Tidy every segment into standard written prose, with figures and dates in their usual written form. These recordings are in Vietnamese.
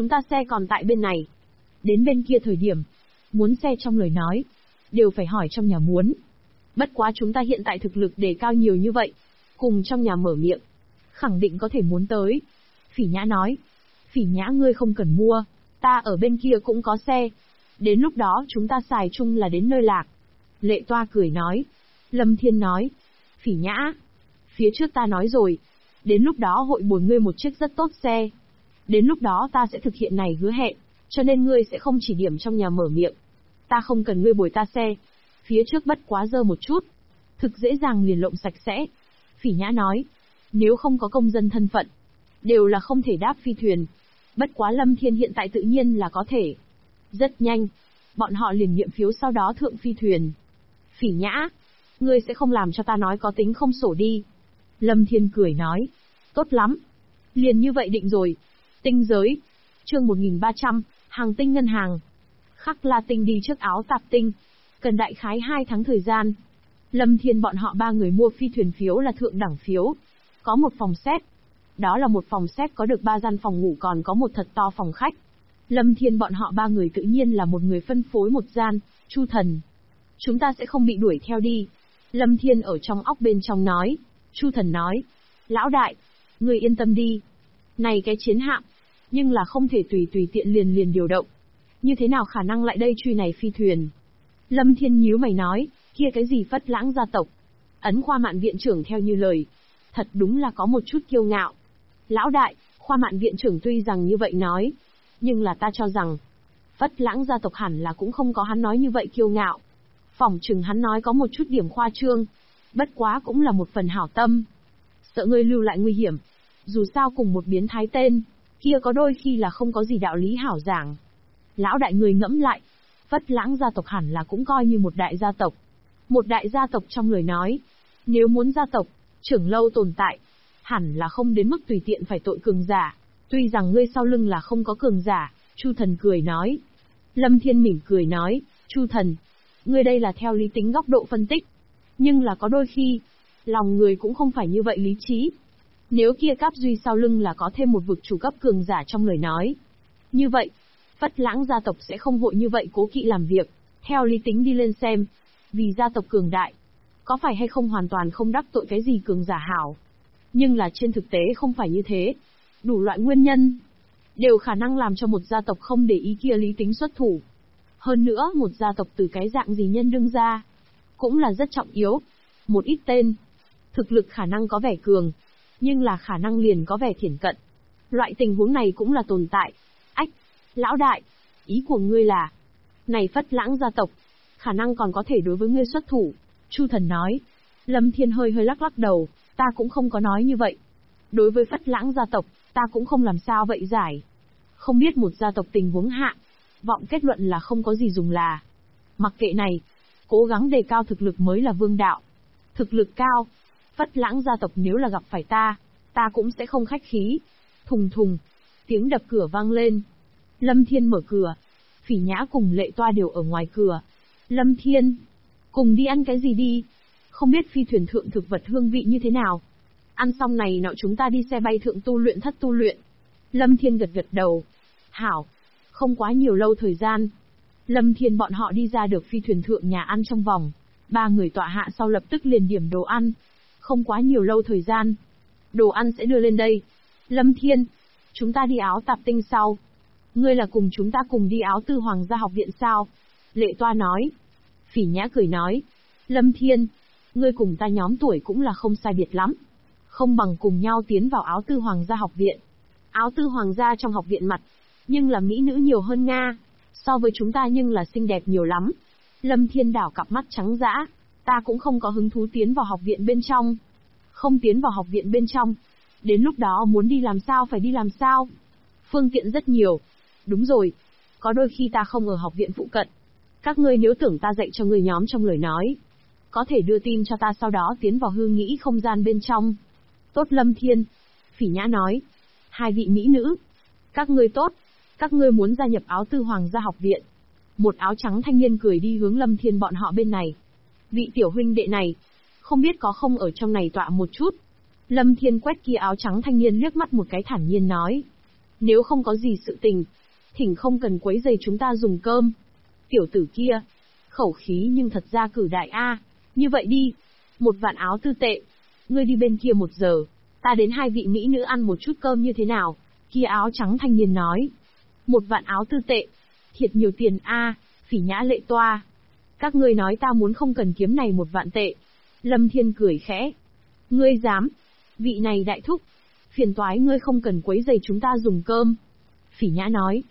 chúng ta xe còn tại bên này. Đến bên kia thời điểm, muốn xe trong lời nói, đều phải hỏi trong nhà muốn. Bất quá chúng ta hiện tại thực lực đề cao nhiều như vậy, cùng trong nhà mở miệng, khẳng định có thể muốn tới. Phỉ Nhã nói, Phỉ Nhã ngươi không cần mua, ta ở bên kia cũng có xe. Đến lúc đó chúng ta xài chung là đến nơi lạc. Lệ Toa cười nói. Lâm Thiên nói, Phỉ Nhã, phía trước ta nói rồi, đến lúc đó hội bồi ngươi một chiếc rất tốt xe. Đến lúc đó ta sẽ thực hiện này hứa hẹn, cho nên ngươi sẽ không chỉ điểm trong nhà mở miệng. Ta không cần ngươi bồi ta xe, phía trước bất quá dơ một chút, thực dễ dàng liền lộng sạch sẽ. Phỉ Nhã nói, nếu không có công dân thân phận, đều là không thể đáp phi thuyền. Bất quá Lâm Thiên hiện tại tự nhiên là có thể. Rất nhanh, bọn họ liền nghiệm phiếu sau đó thượng phi thuyền. Phỉ Nhã, ngươi sẽ không làm cho ta nói có tính không sổ đi. Lâm Thiên cười nói, tốt lắm. Liền như vậy định rồi. Tinh giới. Chương 1300, Hàng Tinh Ngân Hàng. Khắc La Tinh đi trước Áo Tạp Tinh. Cần đại khái 2 tháng thời gian. Lâm Thiên bọn họ 3 người mua phi thuyền phiếu là thượng đẳng phiếu. Có một phòng xét. Đó là một phòng xét có được 3 gian phòng ngủ còn có một thật to phòng khách. Lâm Thiên bọn họ 3 người tự nhiên là một người phân phối một gian. Chu Thần, chúng ta sẽ không bị đuổi theo đi. Lâm Thiên ở trong óc bên trong nói. Chu Thần nói, lão đại, người yên tâm đi. Này cái chiến hạm, nhưng là không thể tùy tiện liền điều động. Như thế nào khả năng lại đây truy này phi thuyền? Lâm Thiên nhíu mày nói, kia cái gì Phất Lãng gia tộc. Ấn Khoa Mạn viện trưởng theo như lời, thật đúng là có một chút kiêu ngạo. Lão đại, Khoa Mạn viện trưởng tuy rằng như vậy nói, nhưng là ta cho rằng, Phất Lãng gia tộc hẳn là cũng không có hắn nói như vậy kiêu ngạo. Phỏng chừng hắn nói có một chút điểm khoa trương, bất quá cũng là một phần hảo tâm. Sợ ngươi lưu lại nguy hiểm, dù sao cùng một biến thái tên, kia có đôi khi là không có gì đạo lý hảo giảng. Lão đại người ngẫm lại, Phất Lãng gia tộc hẳn là cũng coi như một đại gia tộc. Một đại gia tộc trong lời nói, nếu muốn gia tộc, trưởng lâu tồn tại, hẳn là không đến mức tùy tiện phải tội cường giả. Tuy rằng ngươi sau lưng là không có cường giả, Chu Thần cười nói. Lâm Thiên mỉm cười nói, Chu Thần, ngươi đây là theo lý tính góc độ phân tích. Nhưng là có đôi khi, lòng người cũng không phải như vậy lý trí. Nếu kia Cáp Duy sau lưng là có thêm một vực chủ cấp cường giả trong lời nói. Như vậy, Phất Lãng gia tộc sẽ không vội như vậy cố kỵ làm việc, theo lý tính đi lên xem. Vì gia tộc cường đại, có phải hay không hoàn toàn không đắc tội cái gì cường giả hảo. Nhưng là trên thực tế không phải như thế. Đủ loại nguyên nhân, đều khả năng làm cho một gia tộc không để ý kia lý tính xuất thủ. Hơn nữa một gia tộc từ cái dạng gì nhân đương ra, cũng là rất trọng yếu. Một ít tên, thực lực khả năng có vẻ cường, nhưng là khả năng liền có vẻ thiển cận. Loại tình huống này cũng là tồn tại. Ách, lão đại, ý của ngươi là, này Phất Lãng gia tộc, khả năng còn có thể đối với ngươi xuất thủ. Chu Thần nói. Lâm Thiên hơi lắc đầu, ta cũng không có nói như vậy. Đối với Phất Lãng gia tộc, ta cũng không làm sao vậy giải. Không biết một gia tộc tình huống hạ, vọng kết luận là không có gì dùng là. Mặc kệ này, cố gắng đề cao thực lực mới là vương đạo. Thực lực cao, Phất Lãng gia tộc nếu là gặp phải ta cũng sẽ không khách khí. Thùng thùng, tiếng đập cửa vang lên. Lâm Thiên mở cửa, Phỉ Nhã cùng Lệ Toa đều ở ngoài cửa. Lâm Thiên, cùng đi ăn cái gì đi? Không biết phi thuyền thượng thực vật hương vị như thế nào? Ăn xong này nọ chúng ta đi xe bay thượng tu luyện thất tu luyện. Lâm Thiên gật đầu. Hảo, không quá nhiều lâu thời gian. Lâm Thiên bọn họ đi ra được phi thuyền thượng nhà ăn trong vòng. 3 người tọa hạ sau lập tức liền điểm đồ ăn. Không quá nhiều lâu thời gian. Đồ ăn sẽ đưa lên đây. Lâm Thiên, chúng ta đi Áo Tạp Tinh sau. Ngươi là cùng chúng ta cùng đi Áo Tư Hoàng gia học viện sao? Lệ Toa nói. Phỉ Nhã cười nói. Lâm Thiên, ngươi cùng ta nhóm tuổi cũng là không sai biệt lắm. Không bằng cùng nhau tiến vào Áo Tư Hoàng gia học viện. Áo Tư Hoàng gia trong học viện mặt, nhưng là mỹ nữ nhiều hơn Nga. So với chúng ta nhưng là xinh đẹp nhiều lắm. Lâm Thiên đảo cặp mắt trắng dã. Ta cũng không có hứng thú tiến vào học viện bên trong. Không tiến vào học viện bên trong. Đến lúc đó muốn đi làm sao phải đi làm sao. Phương tiện rất nhiều. Đúng rồi. Có đôi khi ta không ở học viện phụ cận. Các ngươi nếu tưởng ta dạy cho người nhóm trong lời nói, có thể đưa tin cho ta sau đó tiến vào hư nghĩ không gian bên trong. Tốt Lâm Thiên. Phỉ Nhã nói. 2 vị mỹ nữ. Các ngươi tốt. Các ngươi muốn gia nhập Áo Tư Hoàng gia học viện. Một áo trắng thanh niên cười đi hướng Lâm Thiên bọn họ bên này. Vị tiểu huynh đệ này, không biết có không ở trong này tọa một chút. Lâm Thiên quét kia áo trắng thanh niên liếc mắt một cái thản nhiên nói. Nếu không có gì sự tình, thỉnh không cần quấy rầy chúng ta dùng cơm. Tiểu tử kia, khẩu khí nhưng thật ra cử đại a. Như vậy đi, 1 vạn áo tư tệ. Ngươi đi bên kia 1 giờ, ta đến 2 vị mỹ nữ ăn một chút cơm như thế nào? Kia áo trắng thanh niên nói. 1 vạn áo tư tệ. Thiệt nhiều tiền a, Phỉ Nhã Lệ Toa. Các ngươi nói ta muốn không cần kiếm này 1 vạn tệ. Lâm Thiên cười khẽ. Ngươi dám? Vị này đại thúc, phiền toái ngươi không cần quấy rầy chúng ta dùng cơm. Phỉ Nhã nói.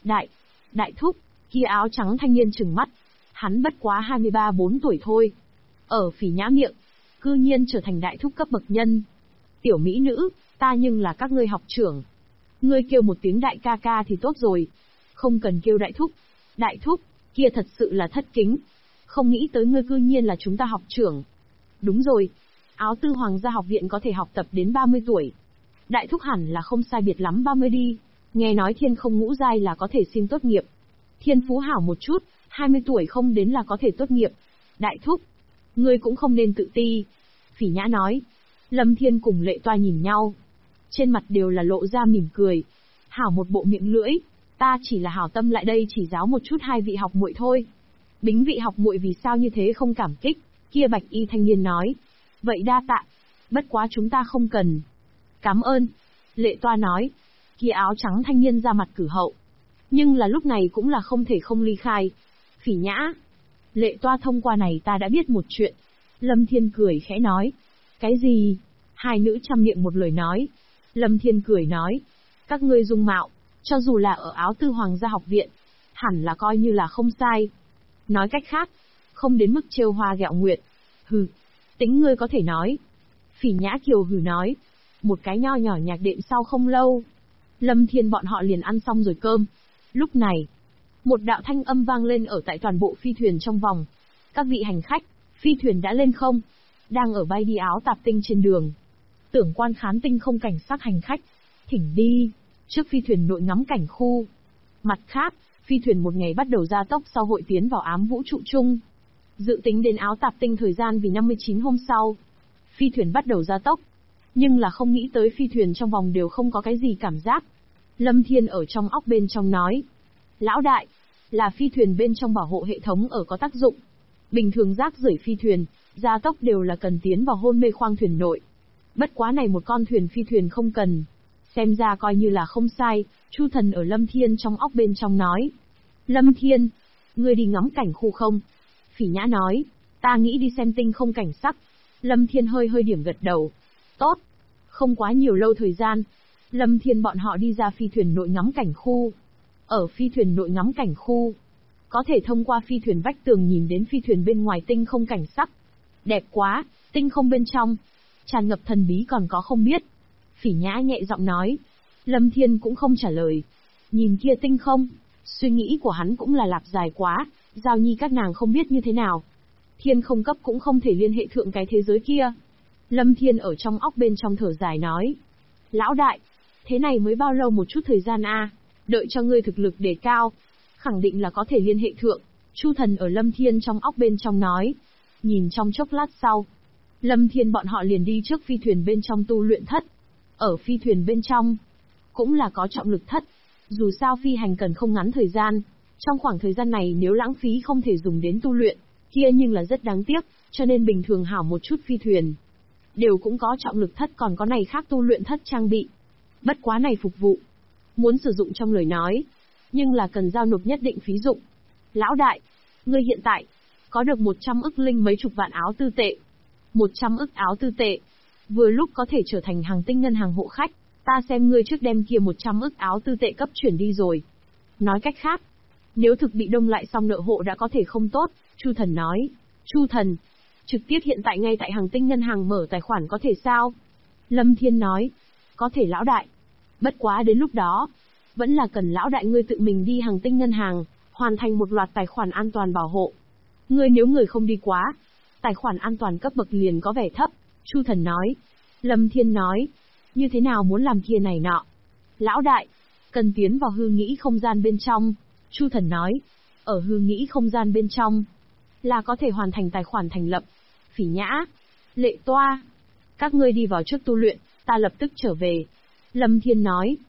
Đại thúc, kia áo trắng thanh niên trừng mắt. Hắn bất quá 23-24 tuổi thôi. Ở Phỉ Nhã miệng, cư nhiên trở thành đại thúc cấp bậc nhân. Tiểu mỹ nữ, ta nhưng là các ngươi học trưởng. Ngươi kêu một tiếng đại ca ca thì tốt rồi. Không cần kêu đại thúc. Đại thúc, kia thật sự là thất kính. Không nghĩ tới ngươi cư nhiên là chúng ta học trưởng. Đúng rồi, áo tư hoàng gia học viện có thể học tập đến 30 tuổi. Đại thúc hẳn là không sai biệt lắm 30 đi. Nghe nói thiên không ngũ giai là có thể xin tốt nghiệp. Thiên phú hảo một chút, 20 tuổi không đến là có thể tốt nghiệp. Đại thúc, ngươi cũng không nên tự ti. Phỉ Nhã nói. Lâm Thiên cùng Lệ Toa nhìn nhau. Trên mặt đều là lộ ra mỉm cười. Hảo một bộ miệng lưỡi. Ta chỉ là hảo tâm lại đây chỉ giáo một chút 2 vị học muội thôi. Bính vị học muội vì sao như thế không cảm kích? Kia bạch y thanh niên nói. Vậy đa tạ. Bất quá chúng ta không cần. Cảm ơn. Lệ Toa nói. Kia áo trắng thanh niên ra mặt cử hậu. Nhưng là lúc này cũng là không thể không ly khai. Phỉ Nhã. Lệ Toa thông qua này ta đã biết một chuyện. Lâm Thiên cười khẽ nói. Cái gì? Hai nữ chăm miệng một lời nói. Lâm Thiên cười nói. Các ngươi dung mạo, cho dù là ở áo tư hoàng gia học viện, hẳn là coi như là không sai. Nói cách khác, không đến mức trêu hoa ghẹo nguyệt. Hừ, tính ngươi có thể nói. Phỉ Nhã kiều hừ nói. Một cái nho nhỏ nhạc đệm sau không lâu, Lâm Thiên bọn họ liền ăn xong rồi cơm. Lúc này, một đạo thanh âm vang lên ở tại toàn bộ phi thuyền trong vòng. Các vị hành khách, phi thuyền đã lên không? Đang ở bay đi áo tạp tinh trên đường. Tưởng quan khán tinh không cảnh sắc hành khách, thỉnh đi trước phi thuyền nội ngắm cảnh khu. Mặt khác, phi thuyền một ngày bắt đầu gia tốc sau hội tiến vào ám vũ trụ chung. Dự tính đến áo tạp tinh thời gian vì 59 hôm sau. Phi thuyền bắt đầu gia tốc. Nhưng là không nghĩ tới phi thuyền trong vòng đều không có cái gì cảm giác. Lâm Thiên ở trong óc bên trong nói. Lão đại, là phi thuyền bên trong bảo hộ hệ thống ở có tác dụng. Bình thường rác rưởi phi thuyền, gia tốc đều là cần tiến vào hôn mê khoang thuyền nội. Bất quá này một con thuyền phi thuyền không cần. Xem ra coi như là không sai, Chu Thần ở Lâm Thiên trong óc bên trong nói. Lâm Thiên, ngươi đi ngắm cảnh khu không? Phỉ Nhã nói, ta nghĩ đi xem tinh không cảnh sắc. Lâm Thiên hơi điểm gật đầu. Tốt. Không quá nhiều lâu thời gian, Lâm Thiên bọn họ đi ra phi thuyền nội ngắm cảnh khu. Ở phi thuyền nội ngắm cảnh khu, có thể thông qua phi thuyền vách tường nhìn đến phi thuyền bên ngoài tinh không cảnh sắc. Đẹp quá, tinh không bên trong, tràn ngập thần bí còn có không biết. Phỉ Nhã nhẹ giọng nói. Lâm Thiên cũng không trả lời. Nhìn kia tinh không, suy nghĩ của hắn cũng là lạp dài quá, Giao Nhi các nàng không biết như thế nào. Thiên không cấp cũng không thể liên hệ thượng cái thế giới kia. Lâm Thiên ở trong óc bên trong thở dài nói. Lão đại, thế này mới bao lâu một chút thời gian a, đợi cho ngươi thực lực đề cao, khẳng định là có thể liên hệ thượng. Chu Thần ở Lâm Thiên trong óc bên trong nói. Nhìn trong chốc lát sau, Lâm Thiên bọn họ liền đi trước phi thuyền bên trong tu luyện thất. Ở phi thuyền bên trong, cũng là có trọng lực thất. Dù sao phi hành cần không ngắn thời gian, trong khoảng thời gian này nếu lãng phí không thể dùng đến tu luyện, kia nhưng là rất đáng tiếc, cho nên bình thường hảo một chút phi thuyền đều cũng có trọng lực thất còn có này khác tu luyện thất trang bị. Bất quá này phục vụ, muốn sử dụng trong lời nói, nhưng là cần giao nộp nhất định phí dụng. Lão đại, ngươi hiện tại có được 100 ức linh mấy chục vạn áo tư tệ. 100 ức áo tư tệ, vừa lúc có thể trở thành hàng tinh ngân hàng hộ khách. Ta xem ngươi trước đem kia 100 ức áo tư tệ cấp chuyển đi rồi. Nói cách khác, nếu thực bị đông lại xong nợ hộ đã có thể không tốt, Chu Thần nói. Chu Thần, trực tiếp hiện tại ngay tại hàng tinh ngân hàng mở tài khoản có thể sao? Lâm Thiên nói. Có thể lão đại. Bất quá đến lúc đó, vẫn là cần lão đại ngươi tự mình đi hàng tinh ngân hàng, hoàn thành một loạt tài khoản an toàn bảo hộ. Ngươi nếu người không đi quá, tài khoản an toàn cấp bậc liền có vẻ thấp, Chu Thần nói. Lâm Thiên nói. Như thế nào muốn làm kia này nọ? Lão đại, cần tiến vào hư nghĩ không gian bên trong, Chu Thần nói. Ở hư nghĩ không gian bên trong, là có thể hoàn thành tài khoản thành lập. Phỉ Nhã, Lệ Toa, các ngươi đi vào trước tu luyện, ta lập tức trở về. Lâm Thiên nói.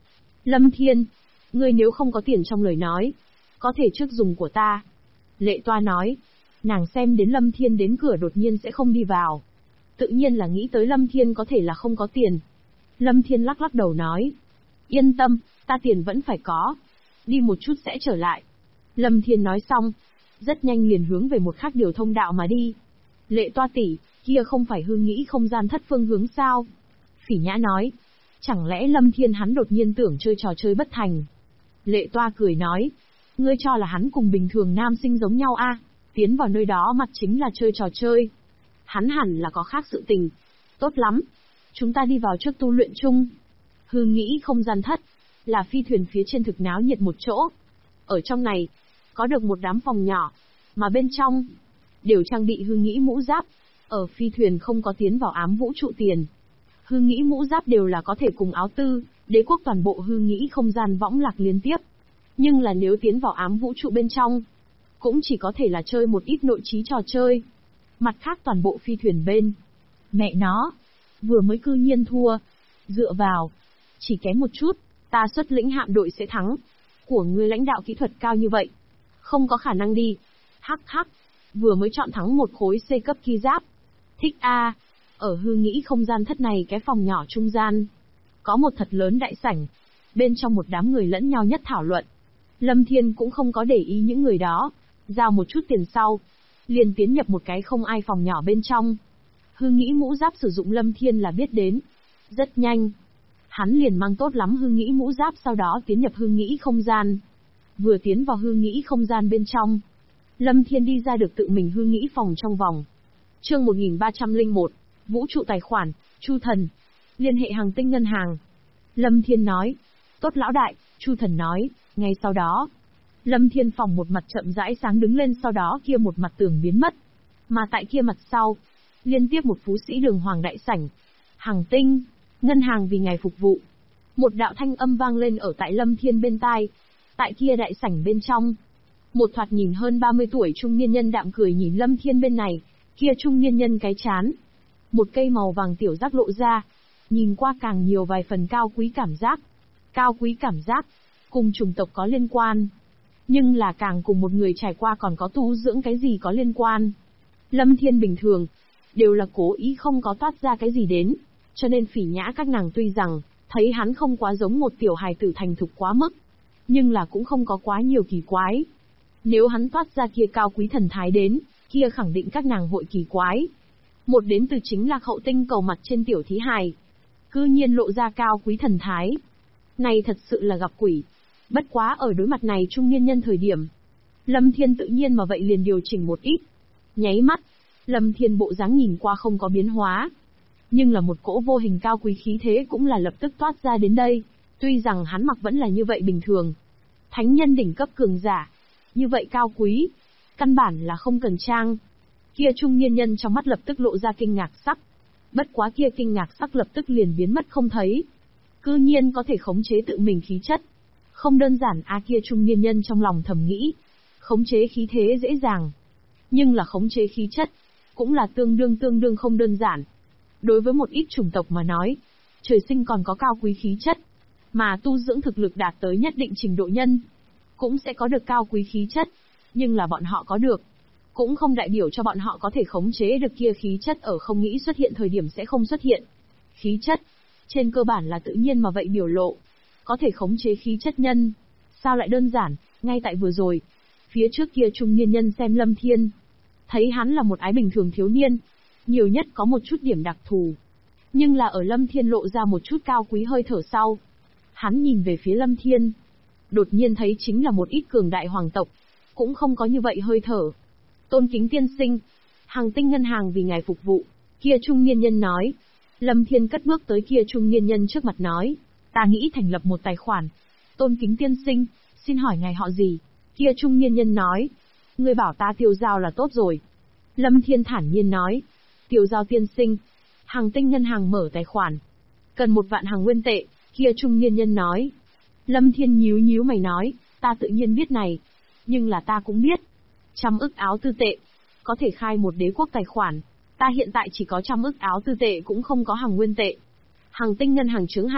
Lâm Thiên, ngươi nếu không có tiền trong lời nói, có thể trước dùng của ta. Lệ Toa nói, nàng xem đến Lâm Thiên đến cửa đột nhiên sẽ không đi vào. Tự nhiên là nghĩ tới Lâm Thiên có thể là không có tiền. Lâm Thiên lắc lắc đầu nói, yên tâm, ta tiền vẫn phải có. Đi một chút sẽ trở lại. Lâm Thiên nói xong, rất nhanh liền hướng về một khác điều thông đạo mà đi. Lệ Toa tỷ, kia không phải hư nghĩ không gian thất phương hướng sao? Phỉ Nhã nói, chẳng lẽ Lâm Thiên hắn đột nhiên tưởng chơi trò chơi bất thành? Lệ Toa cười nói, ngươi cho là hắn cùng bình thường nam sinh giống nhau a? Tiến vào nơi đó mặt chính là chơi trò chơi. Hắn hẳn là có khác sự tình. Tốt lắm, chúng ta đi vào trước tu luyện chung. Hư nghĩ không gian thất, là phi thuyền phía trên thực náo nhiệt một chỗ. Ở trong này, có được một đám phòng nhỏ, mà bên trong, đều trang bị hư nghĩ mũ giáp. Ở phi thuyền không có tiến vào ám vũ trụ tiền. Hư nghĩ mũ giáp đều là có thể cùng áo tư, đế quốc toàn bộ hư nghĩ không gian võng lạc liên tiếp. Nhưng là nếu tiến vào ám vũ trụ bên trong, cũng chỉ có thể là chơi một ít nội trí trò chơi. Mặt khác toàn bộ phi thuyền bên. Mẹ nó, vừa mới cư nhiên thua. Dựa vào, chỉ kém một chút, ta xuất lĩnh hạm đội sẽ thắng. Của ngươi lãnh đạo kỹ thuật cao như vậy, không có khả năng đi. Hắc hắc, vừa mới chọn thắng một khối C cấp ki giáp. Thích a. Ở hư nghĩ không gian thất này cái phòng nhỏ trung gian, có một thật lớn đại sảnh. Bên trong một đám người lẫn nhau nhất thảo luận. Lâm Thiên cũng không có để ý những người đó. Giao một chút tiền sau, liền tiến nhập một cái không ai phòng nhỏ bên trong. Hư nghĩ mũ giáp sử dụng Lâm Thiên là biết đến. Rất nhanh, hắn liền mang tốt lắm hư nghĩ mũ giáp sau đó tiến nhập hư nghĩ không gian. Vừa tiến vào hư nghĩ không gian bên trong, Lâm Thiên đi ra được tự mình hư nghĩ phòng trong vòng. Chương 1301, Vũ trụ tài khoản, Chu Thần. Liên hệ hàng tinh ngân hàng. Lâm Thiên nói, tốt lão đại. Chu Thần nói, ngay sau đó, Lâm Thiên phòng một mặt chậm rãi sáng đứng lên, sau đó kia một mặt tường biến mất. Mà tại kia mặt sau, liên tiếp một phú sĩ đường hoàng đại sảnh. Hàng tinh, ngân hàng vì ngài phục vụ. Một đạo thanh âm vang lên ở tại Lâm Thiên bên tai. Tại kia đại sảnh bên trong, một thoạt nhìn hơn 30 tuổi trung niên nhân đạm cười nhìn Lâm Thiên bên này. Kia trung niên nhân cái chán, một cây màu vàng tiểu giác lộ ra, nhìn qua càng nhiều vài phần cao quý cảm giác. Cao quý cảm giác, cùng chủng tộc có liên quan. Nhưng là càng cùng một người trải qua còn có tu dưỡng cái gì có liên quan. Lâm Thiên bình thường, đều là cố ý không có toát ra cái gì đến. Cho nên Phỉ Nhã các nàng tuy rằng, thấy hắn không quá giống một tiểu hài tử thành thục quá mức. Nhưng là cũng không có quá nhiều kỳ quái. Nếu hắn toát ra kia cao quý thần thái đến, kia khẳng định các nàng hội kỳ quái. Một đến từ chính là hậu tinh cầu mặt trên tiểu thí hài. Cư nhiên lộ ra cao quý thần thái. Này thật sự là gặp quỷ. Bất quá ở đối mặt này trung niên nhân thời điểm, Lâm Thiên tự nhiên mà vậy liền điều chỉnh một ít. Nháy mắt, Lâm Thiên bộ dáng nhìn qua không có biến hóa. Nhưng là một cỗ vô hình cao quý khí thế cũng là lập tức toát ra đến đây. Tuy rằng hắn mặc vẫn là như vậy bình thường. Thánh nhân đỉnh cấp cường giả. Như vậy cao quý. Căn bản là không cần trang. Kia trung niên nhân trong mắt lập tức lộ ra kinh ngạc sắc. Bất quá kia kinh ngạc sắc lập tức liền biến mất không thấy. Cư nhiên có thể khống chế tự mình khí chất. Không đơn giản kia trung niên nhân trong lòng thầm nghĩ. Khống chế khí thế dễ dàng. Nhưng là khống chế khí chất, cũng là tương đương không đơn giản. Đối với một ít chủng tộc mà nói, trời sinh còn có cao quý khí chất, mà tu dưỡng thực lực đạt tới nhất định trình độ nhân, cũng sẽ có được cao quý khí chất. Nhưng là bọn họ có được, cũng không đại biểu cho bọn họ có thể khống chế được kia khí chất ở không nghĩ xuất hiện thời điểm sẽ không xuất hiện. Khí chất, trên cơ bản là tự nhiên mà vậy biểu lộ. Có thể khống chế khí chất nhân, sao lại đơn giản, ngay tại vừa rồi. Phía trước kia trung niên nhân xem Lâm Thiên, thấy hắn là một ái bình thường thiếu niên, nhiều nhất có một chút điểm đặc thù. Nhưng là ở Lâm Thiên lộ ra một chút cao quý hơi thở sau. Hắn nhìn về phía Lâm Thiên, đột nhiên thấy chính là một ít cường đại hoàng tộc, cũng không có như vậy hơi thở. Tôn kính tiên sinh, hàng tinh ngân hàng vì ngài phục vụ, kia trung niên nhân nói. Lâm Thiên cất bước tới kia trung niên nhân trước mặt nói, ta nghĩ thành lập một tài khoản. Tôn kính tiên sinh, xin hỏi ngài họ gì? Kia trung niên nhân nói, ngươi bảo ta Tiêu Giao là tốt rồi. Lâm Thiên thản nhiên nói, Tiêu Giao tiên sinh, hàng tinh ngân hàng mở tài khoản, cần 1 vạn hàng nguyên tệ. Kia trung niên nhân nói. Lâm Thiên nhíu mày nói, ta tự nhiên biết này, nhưng là ta cũng biết, 100 ức áo tư tệ, có thể khai một đế quốc tài khoản. Ta hiện tại chỉ có 100 ức áo tư tệ cũng không có hàng nguyên tệ. Hàng tinh ngân hàng chướng hành,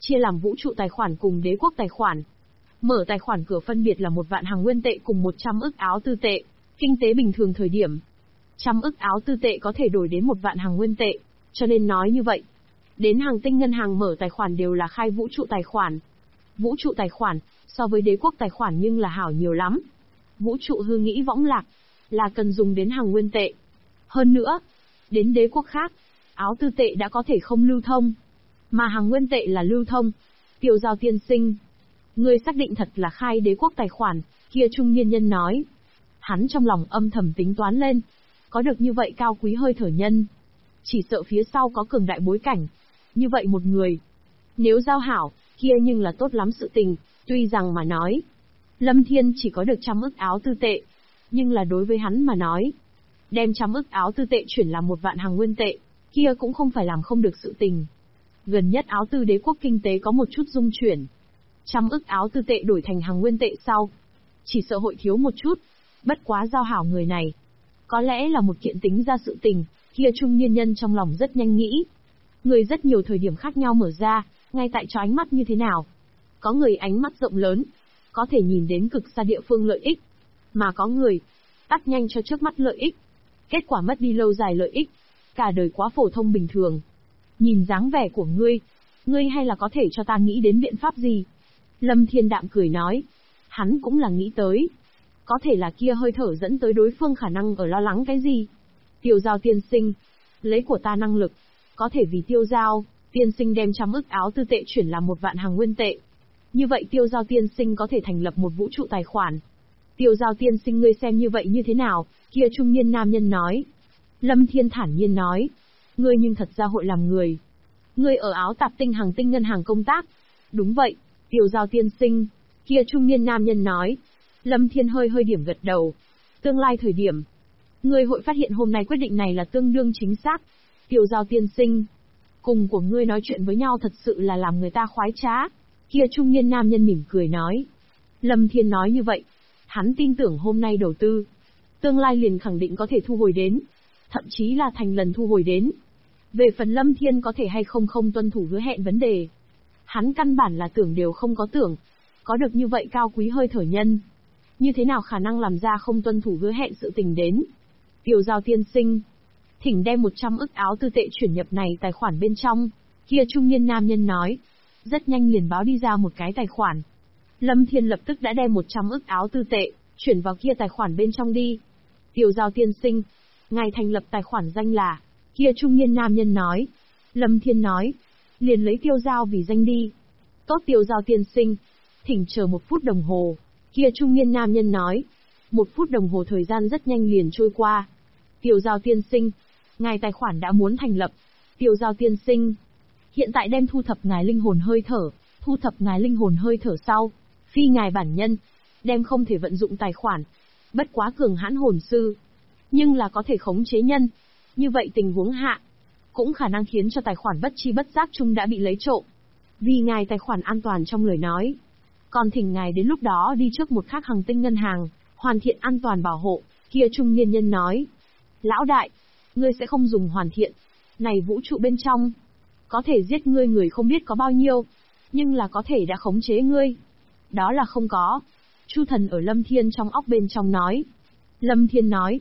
chia làm vũ trụ tài khoản cùng đế quốc tài khoản. Mở tài khoản cửa phân biệt là 1 vạn hàng nguyên tệ cùng 100 ức áo tư tệ. Kinh tế bình thường thời điểm, 100 ức áo tư tệ có thể đổi đến 1 vạn hàng nguyên tệ, cho nên nói như vậy. Đến hàng tinh ngân hàng mở tài khoản đều là khai vũ trụ tài khoản. Vũ trụ tài khoản, so với đế quốc tài khoản nhưng là hảo nhiều lắm. Vũ trụ hư nghĩ võng lạc, là cần dùng đến hàng nguyên tệ. Hơn nữa, đến đế quốc khác, áo tư tệ đã có thể không lưu thông, mà hàng nguyên tệ là lưu thông. Tiêu Giao tiên sinh, ngươi xác định thật là khai đế quốc tài khoản, kia trung niên nhân nói. Hắn trong lòng âm thầm tính toán lên, có được như vậy cao quý hơi thở nhân, chỉ sợ phía sau có cường đại bối cảnh. Như vậy một người, nếu giao hảo, kia nhưng là tốt lắm sự tình. Tuy rằng mà nói, Lâm Thiên chỉ có được 100 ức áo tư tệ, nhưng là đối với hắn mà nói, đem 100 ức áo tư tệ chuyển làm 1 vạn hàng nguyên tệ, kia cũng không phải làm không được sự tình. Gần nhất áo tư đế quốc kinh tế có một chút dung chuyển. 100 ức áo tư tệ đổi thành hàng nguyên tệ sau, chỉ sợ hội thiếu một chút. Bất quá giao hảo người này, có lẽ là một kiện tính ra sự tình, kia trung niên nhân trong lòng rất nhanh nghĩ. Người rất nhiều thời điểm khác nhau mở ra, ngay tại cho ánh mắt như thế nào. Có người ánh mắt rộng lớn, có thể nhìn đến cực xa địa phương lợi ích, mà có người tắt nhanh cho trước mắt lợi ích, kết quả mất đi lâu dài lợi ích, cả đời quá phổ thông bình thường. Nhìn dáng vẻ của ngươi hay là có thể cho ta nghĩ đến biện pháp gì? Lâm Thiên đạm cười nói, hắn cũng là nghĩ tới, có thể là kia hơi thở dẫn tới đối phương khả năng ở lo lắng cái gì. Tiêu Giao tiên sinh, lấy của ta năng lực, có thể vì Tiêu Giao tiên sinh đem 100 ức áo tư tệ chuyển làm 1 vạn hàng nguyên tệ. Như vậy Tiêu Giao tiên sinh có thể thành lập một vũ trụ tài khoản. Tiêu Giao tiên sinh ngươi xem như vậy như thế nào? Kia trung niên nam nhân nói. Lâm Thiên thản nhiên nói, ngươi nhưng thật ra hội làm người. Ngươi ở áo tạp tinh hàng tinh ngân hàng công tác. Đúng vậy, Tiêu Giao tiên sinh. Kia trung niên nam nhân nói. Lâm Thiên hơi điểm gật đầu. Tương lai thời điểm, ngươi hội phát hiện hôm nay quyết định này là tương đương chính xác. Tiêu Giao tiên sinh, cùng của ngươi nói chuyện với nhau thật sự là làm người ta khoái trá. Kia trung niên nam nhân mỉm cười nói. Lâm Thiên nói như vậy, hắn tin tưởng hôm nay đầu tư, tương lai liền khẳng định có thể thu hồi đến, thậm chí là thành lần thu hồi đến. Về phần Lâm Thiên có thể hay không tuân thủ hứa hẹn vấn đề, hắn căn bản là tưởng đều không có tưởng. Có được như vậy cao quý hơi thở nhân, như thế nào khả năng làm ra không tuân thủ hứa hẹn sự tình đến. Tiêu Giao tiên sinh, thỉnh đem 100 ức áo tư tệ chuyển nhập này tài khoản bên trong. Kia trung niên nam nhân nói. Rất nhanh liền báo đi ra một cái tài khoản. Lâm Thiên lập tức đã đem 100 ức áo tư tệ chuyển vào kia tài khoản bên trong đi. Tiêu Giao tiên sinh, ngài thành lập tài khoản danh là. Kia trung niên nam nhân nói. Lâm Thiên nói, liền lấy Tiêu Giao vì danh đi. Tốt Tiêu Giao tiên sinh, thỉnh chờ 1 phút đồng hồ. Kia trung niên nam nhân nói. 1 phút đồng hồ thời gian rất nhanh liền trôi qua. Tiêu Giao tiên sinh, ngài tài khoản đã muốn thành lập. Tiêu Giao tiên sinh, hiện tại đem thu thập ngài linh hồn hơi thở, thu thập ngài linh hồn hơi thở sau, phi ngài bản nhân, đem không thể vận dụng tài khoản. Bất quá cường hãn hồn sư, nhưng là có thể khống chế nhân. Như vậy tình huống hạ, cũng khả năng khiến cho tài khoản bất chi bất giác chung đã bị lấy trộm. Vì ngài tài khoản an toàn trong lời nói, còn thỉnh ngài đến lúc đó đi trước một khác hàng tinh ngân hàng, hoàn thiện an toàn bảo hộ. Kia trung niên nhân nói. Lão đại, ngươi sẽ không dùng hoàn thiện. Này vũ trụ bên trong, có thể giết ngươi người không biết có bao nhiêu, nhưng là có thể đã khống chế ngươi. Đó là không có. Chu thần ở Lâm Thiên trong óc bên trong nói. Lâm Thiên nói.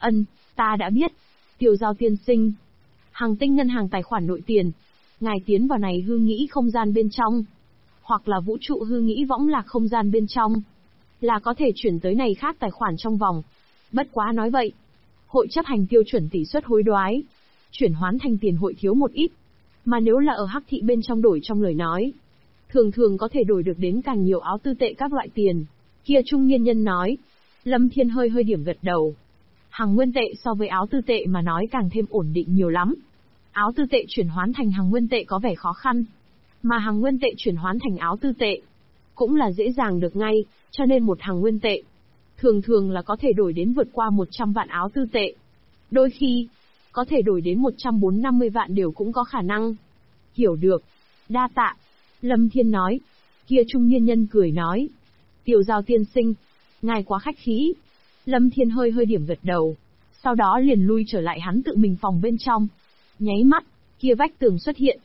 Ta đã biết. Tiêu Giao tiên sinh, hàng tinh ngân hàng tài khoản nội tiền, ngài tiến vào này hư nghĩ không gian bên trong, hoặc là vũ trụ hư nghĩ võng lạc không gian bên trong, là có thể chuyển tới này khác tài khoản trong vòng. Bất quá nói vậy, hội chấp hành tiêu chuẩn tỷ suất hối đoái, chuyển hoán thành tiền hội thiếu một ít. Mà nếu là ở hắc thị bên trong đổi trong lời nói, thường có thể đổi được đến càng nhiều áo tư tệ các loại tiền. Kia trung niên nhân nói. Lâm Thiên hơi điểm gật đầu. Hàng nguyên tệ so với áo tư tệ mà nói càng thêm ổn định nhiều lắm. Áo tư tệ chuyển hoán thành hàng nguyên tệ có vẻ khó khăn, mà hàng nguyên tệ chuyển hoán thành áo tư tệ cũng là dễ dàng được ngay, cho nên một hàng nguyên tệ thường là có thể đổi đến vượt qua 100 vạn áo tư tệ. Đôi khi, có thể đổi đến 140-150 vạn đều cũng có khả năng. Hiểu được. Đa tạ. Lâm Thiên nói. Kia trung niên nhân cười nói. Tiêu Giao tiên sinh, ngài quá khách khí. Lâm Thiên hơi điểm gật đầu. Sau đó liền lui trở lại hắn tự mình phòng bên trong. Nháy mắt, kia vách tường xuất hiện.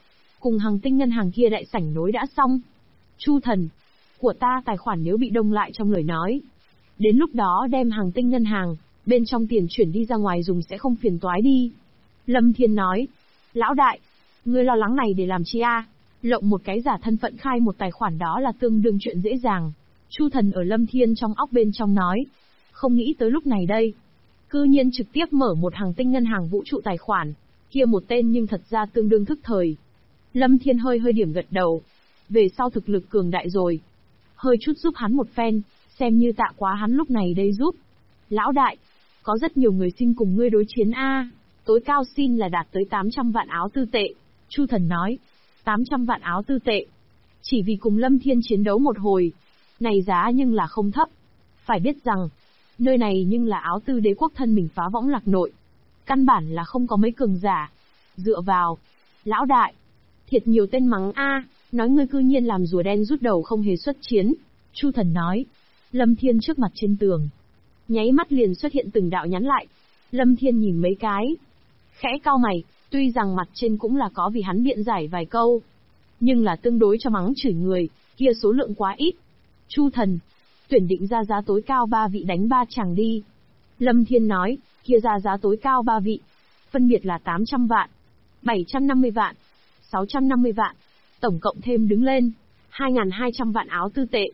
cùng hàng tinh ngân hàng kia đại sảnh nối đã xong. Chu thần, của ta tài khoản nếu bị đông lại trong lời nói. Đến lúc đó đem hàng tinh ngân hàng, bên trong tiền chuyển đi ra ngoài dùng sẽ không phiền toái đi. Lâm Thiên nói, lão đại, ngươi lo lắng này để làm chi a? Lộng một cái giả thân phận khai một tài khoản đó là tương đương chuyện dễ dàng. Chu thần ở Lâm Thiên trong óc bên trong nói, không nghĩ tới lúc này đây. Cư nhiên trực tiếp mở một hàng tinh ngân hàng vũ trụ tài khoản, kia một tên nhưng thật ra tương đương thức thời. Lâm Thiên hơi điểm gật đầu. Về sau thực lực cường đại rồi. Hơi chút giúp hắn một phen, xem như tạ quá hắn lúc này đây giúp. Lão đại, có rất nhiều người xin cùng ngươi đối chiến a. Tối cao xin là đạt tới 800 vạn áo tư tệ. Chu thần nói, 800 vạn áo tư tệ. Chỉ vì cùng Lâm Thiên chiến đấu một hồi. Này giá nhưng là không thấp. Phải biết rằng, nơi này nhưng là áo tư đế quốc thân mình phá võng lạc nội. Căn bản là không có mấy cường giả. Dựa vào, lão đại, thiệt nhiều tên mắng a, nói ngươi cư nhiên làm rùa đen rút đầu không hề xuất chiến. Chu thần nói, Lâm Thiên trước mặt trên tường. Nháy mắt liền xuất hiện từng đạo nhắn lại. Lâm Thiên nhìn mấy cái. Khẽ cau mày, tuy rằng mặt trên cũng là có vì hắn biện giải vài câu. Nhưng là tương đối cho mắng chửi người, kia số lượng quá ít. Chu thần, tuyển định ra giá tối cao 3 vị đánh 3 chàng đi. Lâm Thiên nói, kia ra giá tối cao 3 vị. Phân biệt là 800 vạn, 750 vạn, 650 vạn. Tổng cộng thêm đứng lên. 2.200 vạn áo tư tệ.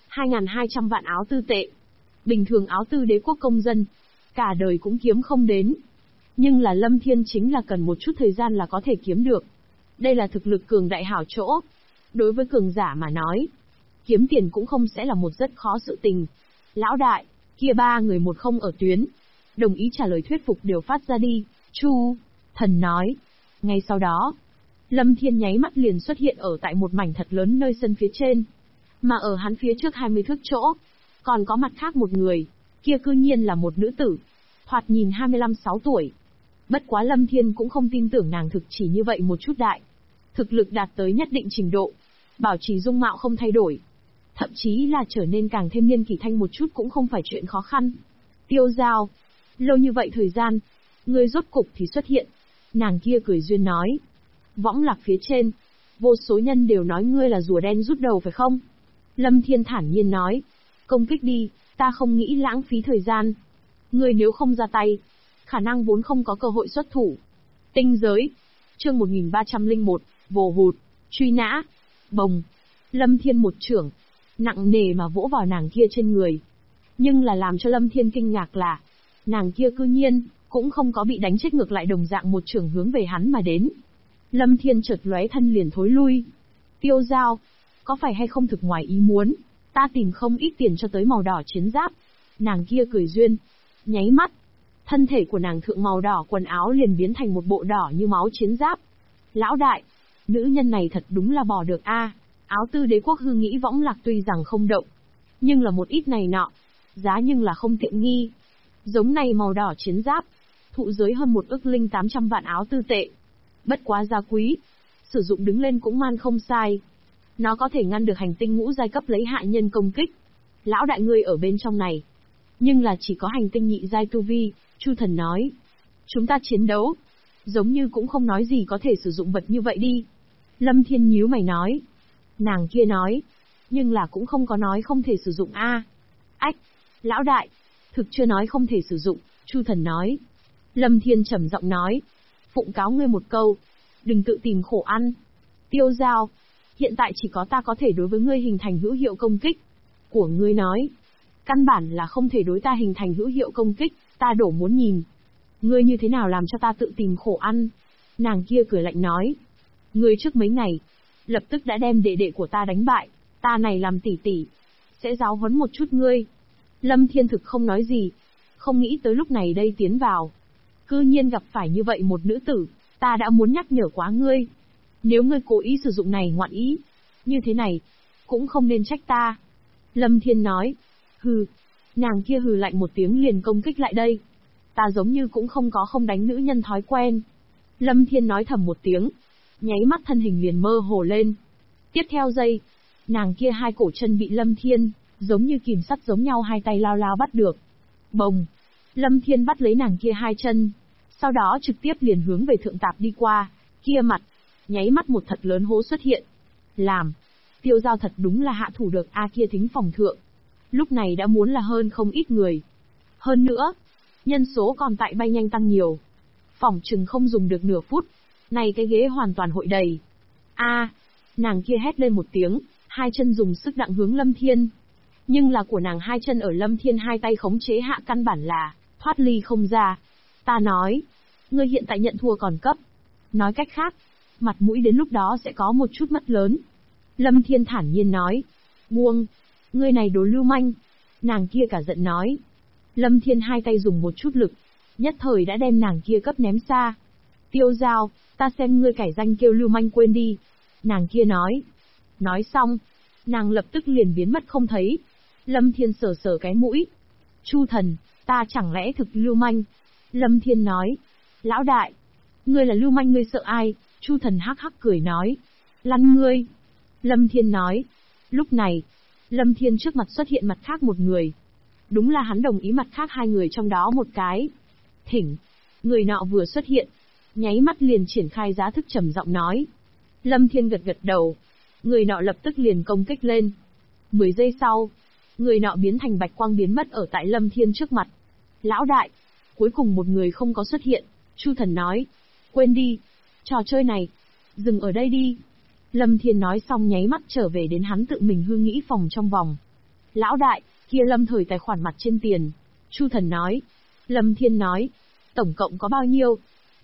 2.200 vạn áo tư tệ. Bình thường áo tư đế quốc công dân, cả đời cũng kiếm không đến. Nhưng là Lâm Thiên chính là cần một chút thời gian là có thể kiếm được. Đây là thực lực cường đại hảo chỗ. Đối với cường giả mà nói, kiếm tiền cũng không sẽ là một rất khó sự tình. Lão đại, kia 3 người một không ở tuyến. Đồng ý trả lời thuyết phục đều phát ra đi. Chu thần nói. Ngay sau đó, Lâm Thiên nháy mắt liền xuất hiện ở tại một mảnh thật lớn nơi sân phía trên. Mà ở hắn phía trước 20 thước chỗ, còn có mặt khác một người, kia cư nhiên là một nữ tử, thoạt nhìn 25-6 tuổi. Bất quá Lâm Thiên cũng không tin tưởng nàng thực chỉ như vậy một chút đại. Thực lực đạt tới nhất định trình độ, bảo trì dung mạo không thay đổi. Thậm chí là trở nên càng thêm niên kỷ thanh một chút cũng không phải chuyện khó khăn. Tiêu Giao, lâu như vậy thời gian, ngươi rốt cục thì xuất hiện. Nàng kia cười duyên nói. Võng lạc phía trên, vô số nhân đều nói ngươi là rùa đen rút đầu phải không? Lâm Thiên thản nhiên nói. Công kích đi, ta không nghĩ lãng phí thời gian. Ngươi nếu không ra tay, khả năng vốn không có cơ hội xuất thủ. Tinh giới, chương 1301, vồ hụt, truy nã, bồng. Lâm Thiên một chưởng, nặng nề mà vỗ vào nàng kia trên người. Nhưng là làm cho Lâm Thiên kinh ngạc là, nàng kia cư nhiên, cũng không có bị đánh chết ngược lại đồng dạng một chưởng hướng về hắn mà đến. Lâm Thiên chợt lóe thân liền thối lui. Tiêu Giao, có phải hay không thực ngoài ý muốn, ta tìm không ít tiền cho tới màu đỏ chiến giáp. Nàng kia cười duyên, nháy mắt, thân thể của nàng thượng màu đỏ quần áo liền biến thành một bộ đỏ như máu chiến giáp. Lão đại, nữ nhân này thật đúng là bỏ được a. Áo tư đế quốc hư nghĩ võng lạc tuy rằng không động, nhưng là một ít này nọ, giá nhưng là không tiện nghi. Giống này màu đỏ chiến giáp, thụ giới hơn 1.800.000 vạn áo tư tệ. Bất quá giá quý, sử dụng đứng lên cũng man không sai. Nó có thể ngăn được hành tinh ngũ giai cấp lấy hạ nhân công kích. Lão đại ngươi ở bên trong này, nhưng là chỉ có hành tinh nhị giai tu vi. Chu thần nói, chúng ta chiến đấu, giống như cũng không nói gì có thể sử dụng vật như vậy đi. Lâm Thiên nhíu mày nói. Nàng kia nói, nhưng là cũng không có nói không thể sử dụng a. Ách, lão đại, thực chưa nói không thể sử dụng. Chu thần nói. Lâm Thiên trầm giọng nói, phụng cáo ngươi một câu, đừng tự tìm khổ ăn. Tiêu Giao, hiện tại chỉ có ta có thể đối với ngươi hình thành hữu hiệu công kích. Của ngươi nói, căn bản là không thể đối ta hình thành hữu hiệu công kích, ta đổ muốn nhìn. Ngươi như thế nào làm cho ta tự tìm khổ ăn? Nàng kia cười lạnh nói. Ngươi trước mấy ngày, lập tức đã đem đệ đệ của ta đánh bại, ta này làm tỷ tỷ, sẽ giáo huấn một chút ngươi. Lâm Thiên thực không nói gì, không nghĩ tới lúc này đây tiến vào. Cư nhiên gặp phải như vậy một nữ tử, ta đã muốn nhắc nhở quá ngươi. Nếu ngươi cố ý sử dụng này ngoạn ý, như thế này, cũng không nên trách ta. Lâm Thiên nói, hừ, nàng kia hừ lạnh một tiếng liền công kích lại đây. Ta giống như cũng không có không đánh nữ nhân thói quen. Lâm Thiên nói thầm một tiếng, nháy mắt thân hình liền mơ hồ lên. Tiếp theo giây, nàng kia hai cổ chân bị Lâm Thiên, giống như kìm sắt giống nhau hai tay lao lao bắt được. Bồng, Lâm Thiên bắt lấy nàng kia hai chân, sau đó trực tiếp liền hướng về thượng tạp đi qua, kia mặt, nháy mắt một thật lớn hố xuất hiện. Làm. Tiêu Giao thật đúng là hạ thủ được A kia thính phòng thượng. Lúc này đã muốn là hơn không ít người. Hơn nữa, nhân số còn tại bay nhanh tăng nhiều. Phỏng chừng không dùng được nửa phút. Này cái ghế hoàn toàn hội đầy. Nàng kia hét lên một tiếng, hai chân dùng sức đặng hướng Lâm Thiên. Nhưng là của nàng hai chân ở Lâm Thiên hai tay khống chế hạ căn bản là thoát ly không ra. Ta nói, ngươi hiện tại nhận thua còn cấp. Nói cách khác, mặt mũi đến lúc đó sẽ có một chút mất lớn. Lâm Thiên thản nhiên nói, buông, ngươi này đồ lưu manh. Nàng kia cả giận nói. Lâm Thiên hai tay dùng một chút lực, nhất thời đã đem nàng kia cấp ném xa. Tiêu Giao, ta xem ngươi cải danh kêu lưu manh quên đi. Nàng kia nói. Nói xong, nàng lập tức liền biến mất không thấy. Lâm Thiên sờ sờ cái mũi. Chu thần, ta chẳng lẽ thực lưu manh? Lâm Thiên nói. Lão đại, ngươi là lưu manh ngươi sợ ai? Chu thần hắc hắc cười nói. Lăn ngươi. Lâm Thiên nói. Lúc này, Lâm Thiên trước mặt xuất hiện mặt khác một người. Đúng là hắn đồng ý mặt khác hai người trong đó một cái. Thỉnh. Người nọ vừa xuất hiện, nháy mắt liền triển khai giá thức trầm giọng nói. Lâm Thiên gật gật đầu. Người nọ lập tức liền công kích lên. 10 giây sau, người nọ biến thành bạch quang biến mất ở tại Lâm Thiên trước mặt. Lão đại, cuối cùng một người không có xuất hiện. Chu thần nói. Quên đi. Trò chơi này. Dừng ở đây đi. Lâm Thiên nói xong nháy mắt trở về đến hắn tự mình hư nghĩ phòng trong vòng. Lão đại, kia Lâm thời tài khoản mặt trên tiền. Chu thần nói. Lâm Thiên nói. Tổng cộng có bao nhiêu?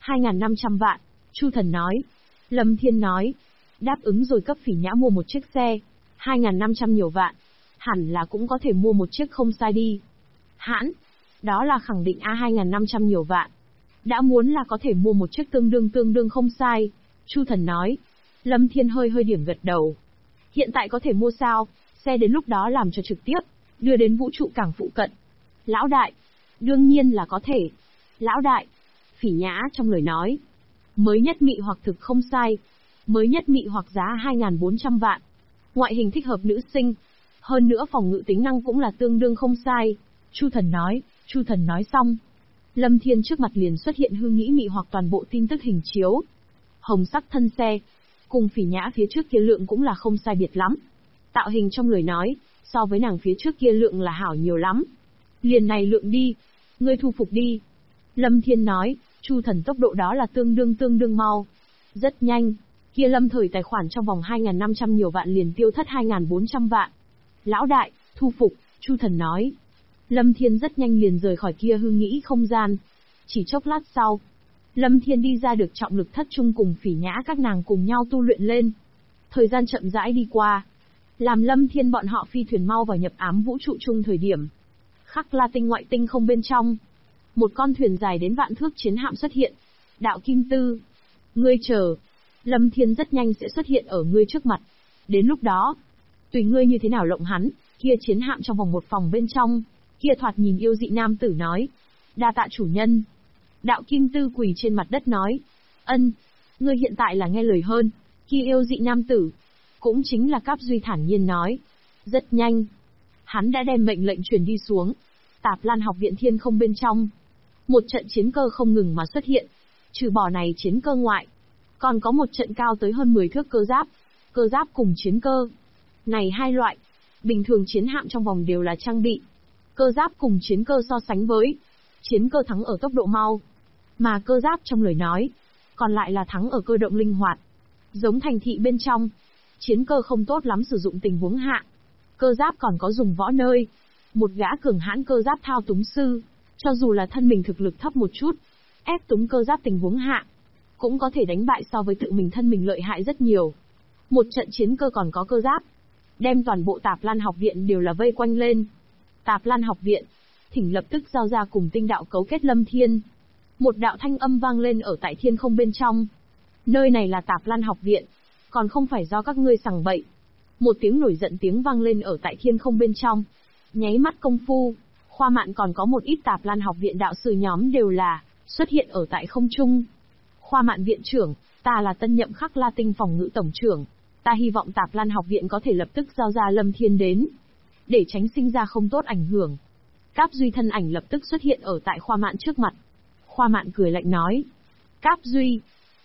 2.500 vạn. Chu thần nói. Lâm Thiên nói. Đáp ứng rồi cấp Phỉ Nhã mua một chiếc xe. 2.500 nhiều vạn. Hẳn là cũng có thể mua một chiếc không sai đi. Hãn. Đó là khẳng định A 2.500 nhiều vạn. Đã muốn là có thể mua một chiếc tương đương không sai. Chu thần nói. Lâm Thiên hơi điểm gật đầu. Hiện tại có thể mua sao? Xe đến lúc đó làm cho trực tiếp, đưa đến vũ trụ cảng phụ cận. Lão đại. Đương nhiên là có thể. Lão đại. Phỉ Nhã trong lời nói. Mới nhất mị hoặc thực không sai. Mới nhất mị hoặc giá 2.400 vạn. Ngoại hình thích hợp nữ sinh. Hơn nữa phòng ngự tính năng cũng là tương đương không sai. Chu thần nói. Chu thần nói xong, Lâm Thiên trước mặt liền xuất hiện hư nghĩ mị hoặc toàn bộ tin tức hình chiếu. Hồng sắc thân xe, cùng Phỉ Nhã phía trước kia lượng cũng là không sai biệt lắm. Tạo hình trong lời nói, so với nàng phía trước kia lượng là hảo nhiều lắm. Liền này lượng đi, ngươi thu phục đi. Lâm Thiên nói, Chu thần tốc độ đó là tương đương mau. Rất nhanh, kia Lâm thời tài khoản trong vòng 2.500 nhiều vạn liền tiêu thất 2.400 vạn. Lão đại, thu phục, Chu thần nói. Lâm Thiên rất nhanh liền rời khỏi kia hư nghĩ không gian. Chỉ chốc lát sau, Lâm Thiên đi ra được trọng lực thất trung cùng Phỉ Nhã các nàng cùng nhau tu luyện lên. Thời gian chậm rãi đi qua, làm Lâm Thiên bọn họ phi thuyền mau vào nhập ám vũ trụ chung thời điểm. Khắc La tinh ngoại tinh không bên trong, một con thuyền dài đến vạn thước chiến hạm xuất hiện. Đạo Kim Tư, ngươi chờ, Lâm Thiên rất nhanh sẽ xuất hiện ở ngươi trước mặt. Đến lúc đó, tùy ngươi như thế nào lộng hắn. Kia chiến hạm trong vòng một phòng bên trong, kia thoạt nhìn yêu dị nam tử nói. Đa tạ chủ nhân. Đạo Kim Tư quỳ trên mặt đất nói. Ân, ngươi hiện tại là nghe lời hơn. Kia yêu dị nam tử, cũng chính là Cáp Duy thản nhiên nói. Rất nhanh, hắn đã đem mệnh lệnh truyền đi xuống. Tạp Lan học viện thiên không bên trong, một trận chiến cơ không ngừng mà xuất hiện. Trừ bỏ này chiến cơ ngoại, còn có một trận cao tới hơn 10 thước cơ giáp cùng chiến cơ. Này hai loại, bình thường chiến hạm trong vòng đều là trang bị. Cơ giáp cùng chiến cơ so sánh với, chiến cơ thắng ở tốc độ mau, mà cơ giáp trong lời nói, còn lại là thắng ở cơ động linh hoạt. Giống thành thị bên trong, chiến cơ không tốt lắm sử dụng tình huống hạ. Cơ giáp còn có dùng võ nơi. Một gã cường hãn cơ giáp thao túng sư, cho dù là thân mình thực lực thấp một chút, ép túng cơ giáp tình huống hạ, cũng có thể đánh bại so với tự mình thân mình lợi hại rất nhiều. Một trận chiến cơ còn có cơ giáp, đem toàn bộ Tạp Lan học viện đều là vây quanh lên. Tạp Lan học viện, thỉnh lập tức giao ra cùng tinh đạo cấu kết Lâm Thiên. Một đạo thanh âm vang lên ở tại thiên không bên trong. Nơi này là Tạp Lan học viện, còn không phải do các ngươi sằng bậy. Một tiếng nổi giận tiếng vang lên ở tại thiên không bên trong. Nháy mắt công phu, Khoa Mạn còn có một ít Tạp Lan học viện đạo sư nhóm đều là xuất hiện ở tại không trung. Khoa Mạn viện trưởng, ta là tân nhậm Khắc La tinh phòng ngự tổng trưởng, ta hy vọng Tạp Lan học viện có thể lập tức giao ra Lâm Thiên đến, để tránh sinh ra không tốt ảnh hưởng. Cáp Duy thân ảnh lập tức xuất hiện ở tại Khoa Mạn trước mặt. Khoa Mạn cười lạnh nói. Cáp Duy.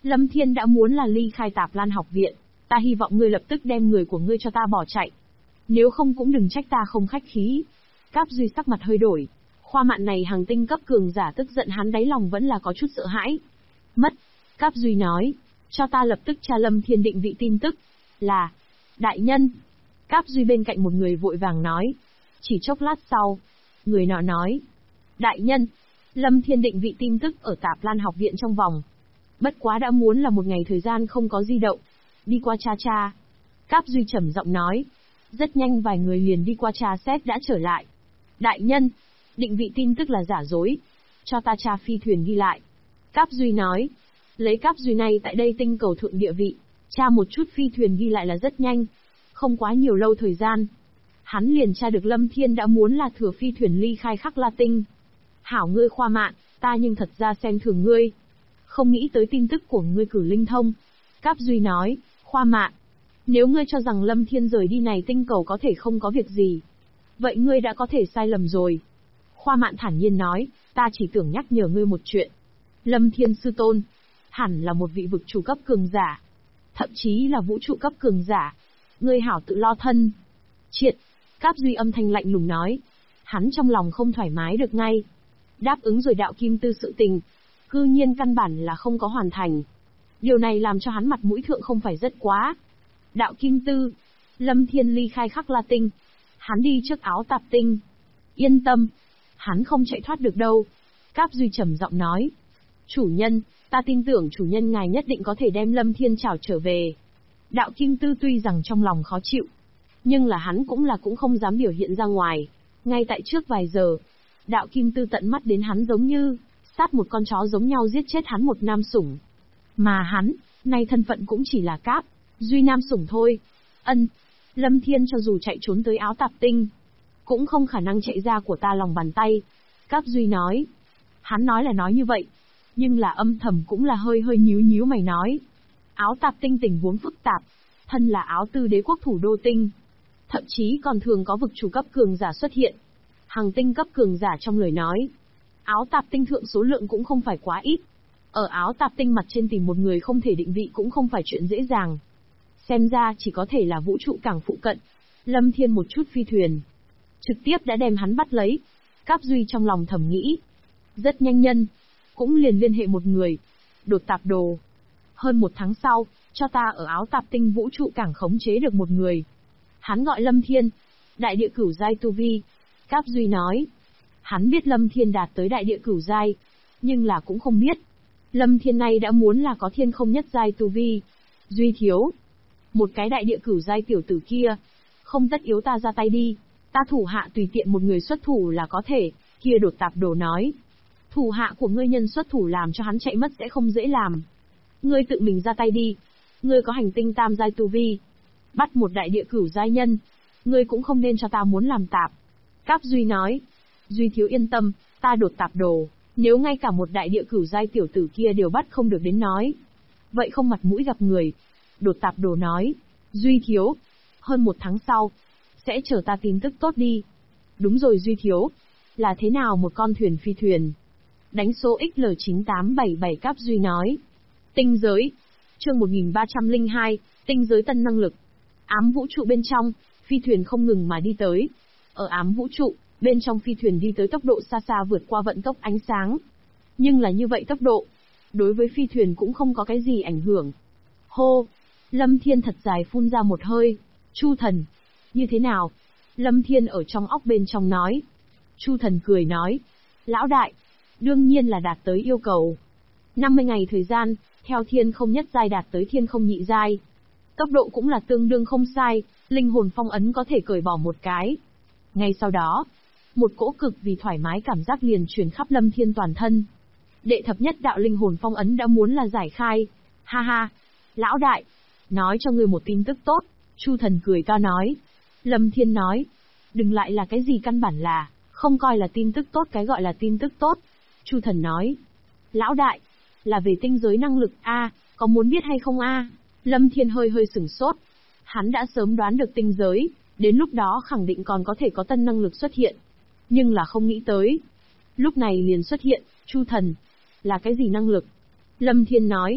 Lâm Thiên đã muốn là ly khai Tạp Lan học viện, ta hy vọng ngươi lập tức đem người của ngươi cho ta bỏ chạy. Nếu không cũng đừng trách ta không khách khí. Cáp Duy sắc mặt hơi đổi. Khoa mạn này hàng tinh cấp cường giả tức giận hắn đáy lòng vẫn là có chút sợ hãi. Mất. Cáp Duy nói. Cho ta lập tức tra Lâm Thiên định vị tin tức. Là. Đại nhân. Cáp Duy bên cạnh một người vội vàng nói. Chỉ chốc lát sau. Người nọ nói. Đại nhân. Lâm Thiên định vị tin tức ở Tạp Lan học viện trong vòng. Bất quá đã muốn là một ngày thời gian không có di động. Đi qua tra. Cáp Duy trầm giọng nói. Rất nhanh vài người liền đi qua tra xét đã trở lại. Đại nhân. Định vị tin tức là giả dối. Cho ta tra phi thuyền ghi lại. Cáp Duy nói. Lấy Cáp Duy này tại đây tinh cầu thượng địa vị. Tra một chút phi thuyền ghi lại là rất nhanh. Không quá nhiều lâu thời gian. Hắn liền tra được Lâm Thiên đã muốn là thừa phi thuyền ly khai Khắc La Tinh. Hảo ngươi khoa mạn, ta nhưng thật ra xem thường ngươi. Không nghĩ tới tin tức của ngươi cử linh thông. Cáp Duy nói, khoa mạn. Nếu ngươi cho rằng Lâm Thiên rời đi này tinh cầu có thể không có việc gì. Vậy ngươi đã có thể sai lầm rồi. Khoa mạn thản nhiên nói, ta chỉ tưởng nhắc nhở ngươi một chuyện. Lâm Thiên sư tôn, hẳn là một vị vực chủ cấp cường giả. Thậm chí là vũ trụ cấp cường giả. Ngươi hảo tự lo thân. Triệt. Cáp Duy âm thanh lạnh lùng nói. Hắn trong lòng không thoải mái được ngay. Đáp ứng rồi đạo kim tư sự tình. Cư nhiên căn bản là không có hoàn thành. Điều này làm cho hắn mặt mũi thượng không phải rất quá. Đạo kim tư. Lâm Thiên ly khai Khắc La Tinh. Hắn đi trước Áo Tạp Tinh. Yên tâm. Hắn không chạy thoát được đâu. Cáp Duy trầm giọng nói. Chủ nhân, ta tin tưởng chủ nhân ngài nhất định có thể đem Lâm Thiên trảo trở về. Đạo kim tư tuy rằng trong lòng khó chịu. Nhưng là hắn cũng không dám biểu hiện ra ngoài. Ngay tại trước vài giờ. Đạo kim tư tận mắt đến hắn giống như sát một con chó giống nhau giết chết hắn một nam sủng. Mà hắn, nay thân phận cũng chỉ là Cáp Duy nam sủng thôi. Lâm Thiên cho dù chạy trốn tới Áo Tạp Tinh, cũng không khả năng chạy ra của ta lòng bàn tay. Cáp Duy nói. Hắn nói là nói như vậy, nhưng là âm thầm cũng là hơi nhíu mày nói. Áo Tạp Tinh tình huống phức tạp, thân là Áo Tư đế quốc thủ đô tinh. Thậm chí còn thường có vực chủ cấp cường giả xuất hiện. Hàng tinh cấp cường giả trong lời nói. Áo Tạp Tinh thượng số lượng cũng không phải quá ít. Ở Áo Tạp Tinh mặt trên tìm một người không thể định vị cũng không phải chuyện dễ dàng. Xem ra chỉ có thể là vũ trụ cảng phụ cận. Lâm Thiên một chút phi thuyền. Trực tiếp đã đem hắn bắt lấy. Cáp Duy trong lòng thầm nghĩ. Rất nhanh nhân. Cũng liền liên hệ một người. Đột tạp đồ. Hơn một tháng sau, cho ta ở Áo Tạp Tinh vũ trụ cảng khống chế được một người. Hắn gọi Lâm Thiên. Đại địa cửu giai tu vi. Cáp Duy nói. Hắn biết Lâm Thiên đạt tới đại địa cửu giai. Nhưng là cũng không biết. Lâm Thiên này đã muốn là có thiên không nhất giai tu vi. Duy thiếu. Một cái đại địa cửu giai tiểu tử kia. Không tất yếu ta ra tay đi. Ta thủ hạ tùy tiện một người xuất thủ là có thể. Kia đột tạp đồ nói. Thủ hạ của ngươi nhân xuất thủ làm cho hắn chạy mất sẽ không dễ làm. Ngươi tự mình ra tay đi. Ngươi có hành tinh tam giai tu vi. Bắt một đại địa cửu giai nhân. Ngươi cũng không nên cho ta muốn làm tạp. Cáp Duy nói. Duy thiếu yên tâm, ta đột tạp đồ. Nếu ngay cả một đại địa cửu giai tiểu tử kia đều bắt không được đến nói. Vậy không mặt mũi gặp người. Đột tạp đồ nói. Duy thiếu. Hơn một tháng sau. Sẽ chờ ta tin tức tốt đi. Đúng rồi Duy thiếu. Là thế nào một con thuyền phi thuyền? Đánh số XL9877 Cáp Duy nói. Tinh giới. Chương 1302, tinh giới tân năng lực. Ám vũ trụ bên trong, phi thuyền không ngừng mà đi tới. Ở ám vũ trụ, bên trong phi thuyền đi tới tốc độ xa xa vượt qua vận tốc ánh sáng. Nhưng là như vậy tốc độ, đối với phi thuyền cũng không có cái gì ảnh hưởng. Hô! Lâm Thiên thật dài phun ra một hơi. Chu thần! Như thế nào? Lâm Thiên ở trong óc bên trong nói. Chu thần cười nói. Lão đại! Đương nhiên là đạt tới yêu cầu. 50 ngày thời gian, theo thiên không nhất giai đạt tới thiên không nhị giai. Tốc độ cũng là tương đương không sai, linh hồn phong ấn có thể cởi bỏ một cái. Ngay sau đó, một cỗ cực vì thoải mái cảm giác liền truyền khắp Lâm Thiên toàn thân. Đệ thập nhất đạo linh hồn phong ấn đã muốn là giải khai. Ha ha, lão đại, nói cho ngươi một tin tức tốt. Chu thần cười to nói. Lâm Thiên nói, đừng lại là cái gì căn bản là, không coi là tin tức tốt cái gọi là tin tức tốt. Chu thần nói, lão đại, là về tinh giới năng lực a, có muốn biết hay không a? Lâm Thiên hơi sửng sốt. Hắn đã sớm đoán được tinh giới, đến lúc đó khẳng định còn có thể có tân năng lực xuất hiện. Nhưng là không nghĩ tới. Lúc này liền xuất hiện, Chu thần. Là cái gì năng lực? Lâm Thiên nói.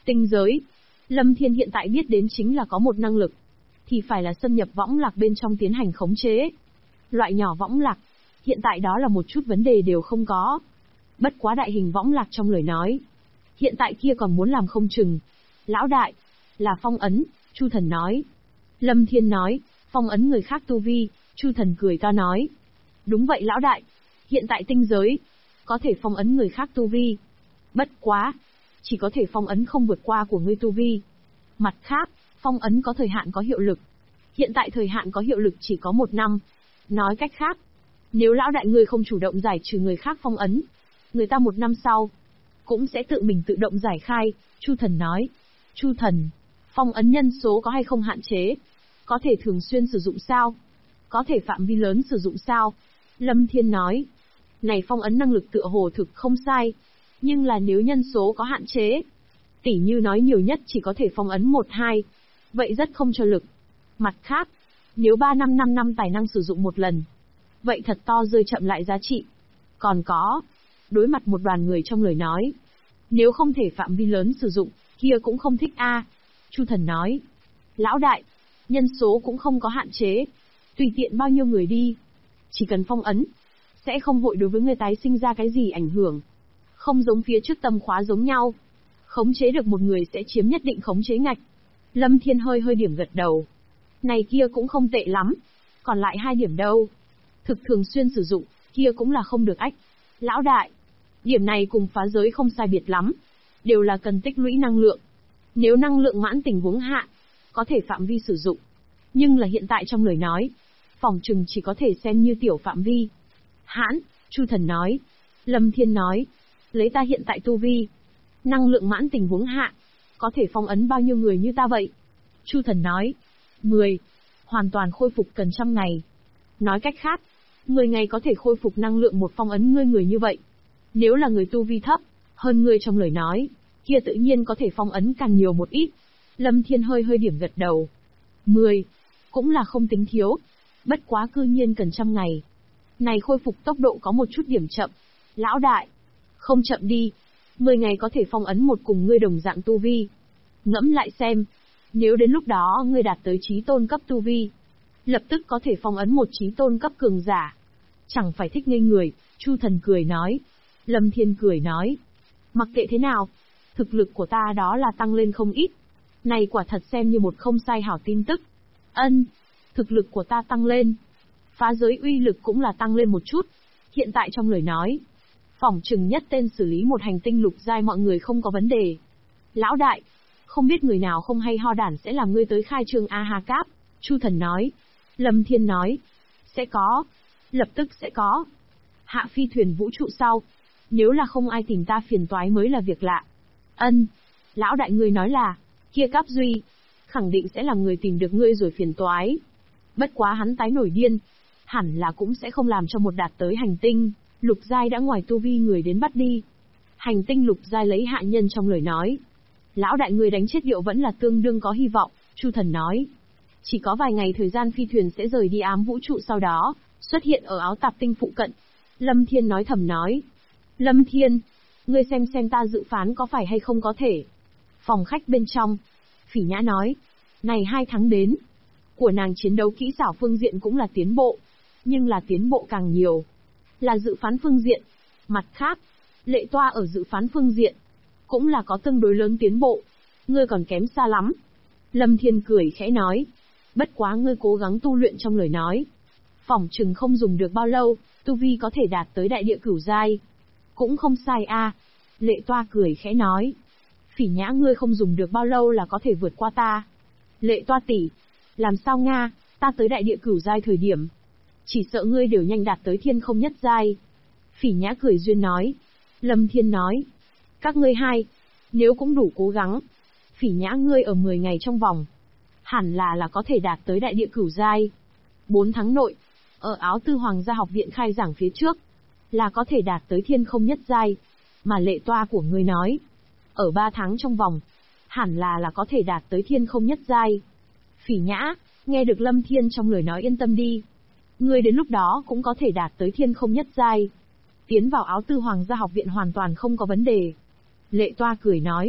Tinh giới. Lâm Thiên hiện tại biết đến chính là có một năng lực, thì phải là xâm nhập võng lạc bên trong tiến hành khống chế. Loại nhỏ võng lạc, hiện tại đó là một chút vấn đề đều không có. Bất quá đại hình võng lạc trong lời nói, hiện tại kia còn muốn làm không chừng. Lão đại, là phong ấn, Chu Thần nói. Lâm Thiên nói, phong ấn người khác tu vi, Chu Thần cười to nói. Đúng vậy lão đại, hiện tại tinh giới, có thể phong ấn người khác tu vi. Bất quá, chỉ có thể phong ấn không vượt qua của ngươi tu vi. Mặt khác, phong ấn có thời hạn có hiệu lực. Hiện tại thời hạn có hiệu lực chỉ có 1 năm. Nói cách khác, nếu lão đại ngươi không chủ động giải trừ người khác phong ấn, người ta 1 năm sau, cũng sẽ tự mình tự động giải khai, Chu Thần nói. Chu Thần, phong ấn nhân số có hay không hạn chế? Có thể thường xuyên sử dụng sao? Có thể phạm vi lớn sử dụng sao? Lâm Thiên nói. Này phong ấn năng lực tựa hồ thực không sai. Nhưng là nếu nhân số có hạn chế, tỉ như nói nhiều nhất chỉ có thể phong ấn 1-2, vậy rất không cho lực. Mặt khác, nếu 3 năm 5 năm tài năng sử dụng một lần, vậy thật to rơi chậm lại giá trị. Còn có, đối mặt một đoàn người trong lời nói, nếu không thể phạm vi lớn sử dụng, kia cũng không thích a. Chu Thần nói. Lão đại, nhân số cũng không có hạn chế, tùy tiện bao nhiêu người đi. Chỉ cần phong ấn, sẽ không hội đối với người tái sinh ra cái gì ảnh hưởng. Không giống phía trước tâm khóa giống nhau. Khống chế được một người sẽ chiếm nhất định khống chế ngạch. Lâm Thiên hơi điểm gật đầu. Này kia cũng không tệ lắm. Còn lại 2 điểm đâu? Thực thường xuyên sử dụng, kia cũng là không được ách. Lão đại, điểm này cùng phá giới không sai biệt lắm. Đều là cần tích lũy năng lượng. Nếu năng lượng mãn tình huống hạn, có thể phạm vi sử dụng. Nhưng là hiện tại trong lời nói, phỏng chừng chỉ có thể xem như tiểu phạm vi. Hãn, Chu Thần nói. Lâm Thiên nói. Lấy ta hiện tại tu vi, năng lượng mãn tình huống hạn, có thể phong ấn bao nhiêu người như ta vậy? Chu Thần nói. 10. Hoàn toàn khôi phục cần 100 ngày. Nói cách khác, 10 ngày có thể khôi phục năng lượng một phong ấn người như vậy. Nếu là người tu vi thấp, hơn người trong lời nói, kia tự nhiên có thể phong ấn càng nhiều một ít. Lâm Thiên hơi điểm gật đầu. 10. Cũng là không tính thiếu. Bất quá cư nhiên cần 100 ngày. Này khôi phục tốc độ có một chút điểm chậm. Lão đại, không chậm đi. 10 ngày có thể phong ấn một cùng ngươi đồng dạng tu vi. Ngẫm lại xem. Nếu đến lúc đó ngươi đạt tới chí tôn cấp tu vi, lập tức có thể phong ấn một chí tôn cấp cường giả. Chẳng phải thích ngây người, Chu Thần cười nói. Lâm Thiên cười nói. Mặc kệ thế nào, thực lực của ta đó là tăng lên không ít. Này quả thật xem như một không sai hảo tin tức. Ân, thực lực của ta tăng lên. Phá giới uy lực cũng là tăng lên một chút. Hiện tại trong lời nói, phỏng chừng nhất tên xử lý một hành tinh lục giai mọi người không có vấn đề. Lão đại, không biết người nào không hay ho đản sẽ làm ngươi tới khai trương A-ha Cáp, Chu Thần nói. Lâm Thiên nói. Sẽ có. Lập tức sẽ có. Hạ phi thuyền vũ trụ sau. Nếu là không ai tìm ta phiền toái mới là việc lạ. Ân. Lão đại ngươi nói là, kia Cáp Duy, khẳng định sẽ là người tìm được ngươi rồi phiền toái. Bất quá hắn tái nổi điên, hẳn là cũng sẽ không làm cho một đạt tới hành tinh lục giai đã ngoài tu vi người đến bắt đi. Hành tinh lục giai lấy hạ nhân trong lời nói. Lão đại người đánh chết Điệu vẫn là tương đương có hy vọng, Chu Thần nói. Chỉ có vài ngày thời gian phi thuyền sẽ rời đi ám vũ trụ sau đó, xuất hiện ở áo tạp tinh phụ cận. Lâm Thiên nói thầm nói. Lâm Thiên, ngươi xem ta dự phán có phải hay không có thể. Phòng khách bên trong, Phỉ Nhã nói. Này 2 tháng đến, của nàng chiến đấu kỹ xảo phương diện cũng là tiến bộ, nhưng là tiến bộ càng nhiều là dự phán phương diện. Mặt khác, Lệ Toa ở dự phán phương diện cũng là có tương đối lớn tiến bộ. Ngươi còn kém xa lắm. Lâm Thiên cười khẽ nói. Bất quá ngươi cố gắng tu luyện trong lời nói, phỏng chừng không dùng được bao lâu, tu vi có thể đạt tới đại địa cửu giai. Cũng không sai a. Lệ Toa cười khẽ nói. Phỉ Nhã ngươi không dùng được bao lâu là có thể vượt qua ta. Lệ Toa tỷ, làm sao nga, ta tới đại địa cửu giai thời điểm, chỉ sợ ngươi đều nhanh đạt tới thiên không nhất giai. Phỉ Nhã cười duyên nói. Lâm Thiên nói. Các ngươi hai, nếu cũng đủ cố gắng, Phỉ Nhã ngươi ở 10 ngày trong vòng, hẳn là có thể đạt tới đại địa cửu giai. 4 tháng nội, ở Áo Tư Hoàng gia học viện khai giảng phía trước, là có thể đạt tới thiên không nhất giai. Mà Lệ Toa của ngươi nói, ở 3 tháng trong vòng, hẳn là có thể đạt tới thiên không nhất giai. Phỉ Nhã, nghe được Lâm Thiên trong lời nói yên tâm đi. Ngươi đến lúc đó cũng có thể đạt tới thiên không nhất giai. Tiến vào Áo Tư Hoàng gia học viện hoàn toàn không có vấn đề. Lệ Toa cười nói.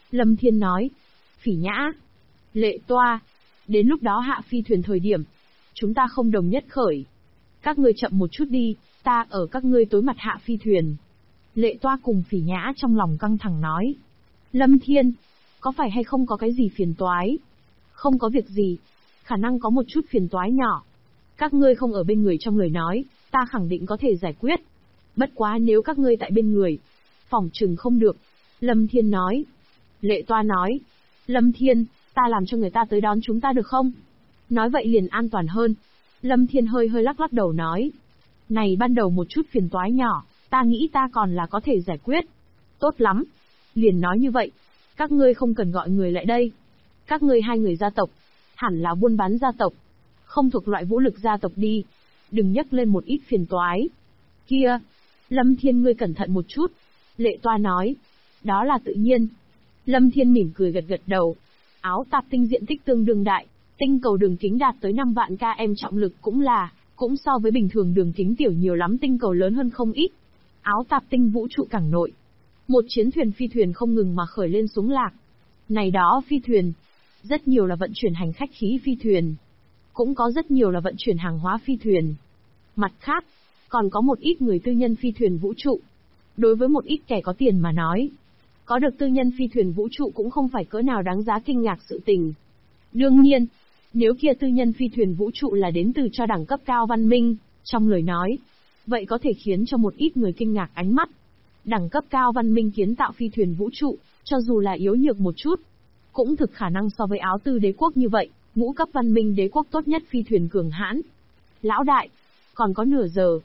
Lâm Thiên nói. Phỉ Nhã, Lệ Toa, đến lúc đó hạ phi thuyền thời điểm, chúng ta không đồng nhất khởi. Các ngươi chậm một chút đi, ta ở các ngươi tối mặt hạ phi thuyền. Lệ Toa cùng Phỉ Nhã trong lòng căng thẳng nói. Lâm Thiên, có phải hay không có cái gì phiền toái? Không có việc gì, khả năng có một chút phiền toái nhỏ. Các ngươi không ở bên người trong lời nói, ta khẳng định có thể giải quyết. Bất quá nếu các ngươi tại bên người, phỏng chừng không được. Lâm Thiên nói. Lệ Toa nói. Lâm Thiên, ta làm cho người ta tới đón chúng ta được không? Nói vậy liền an toàn hơn. Lâm Thiên hơi lắc lắc đầu nói. Này ban đầu một chút phiền toái nhỏ, ta nghĩ ta còn là có thể giải quyết. Tốt lắm. Liền nói như vậy. Các ngươi không cần gọi người lại đây. Các ngươi hai người gia tộc, hẳn là buôn bán gia tộc. Không thuộc loại vũ lực gia tộc đi. Đừng nhắc lên một ít phiền toái. Kia, Lâm Thiên ngươi cẩn thận một chút. Lệ Toa nói. Đó là tự nhiên. Lâm Thiên mỉm cười gật đầu. Áo tạp tinh diện tích tương đương đại, tinh cầu đường kính đạt tới 5 vạn km trọng lực cũng so với bình thường đường kính tiểu nhiều lắm, tinh cầu lớn hơn không ít. Áo tạp tinh vũ trụ cảng nội. Một chiến thuyền phi thuyền không ngừng mà khởi lên xuống lạc. Này đó phi thuyền, rất nhiều là vận chuyển hành khách khí phi thuyền. Cũng có rất nhiều là vận chuyển hàng hóa phi thuyền. Mặt khác, còn có một ít người tư nhân phi thuyền vũ trụ. Đối với một ít kẻ có tiền mà nói, có được tư nhân phi thuyền vũ trụ cũng không phải cỡ nào đáng giá kinh ngạc sự tình. Đương nhiên, nếu kia tư nhân phi thuyền vũ trụ là đến từ cho đẳng cấp cao văn minh, trong lời nói, vậy có thể khiến cho một ít người kinh ngạc ánh mắt. Đẳng cấp cao văn minh kiến tạo phi thuyền vũ trụ, cho dù là yếu nhược một chút, cũng thực khả năng so với áo tư đế quốc như vậy, ngũ cấp văn minh đế quốc tốt nhất phi thuyền cường hãn. Lão đại, còn có nửa giờ,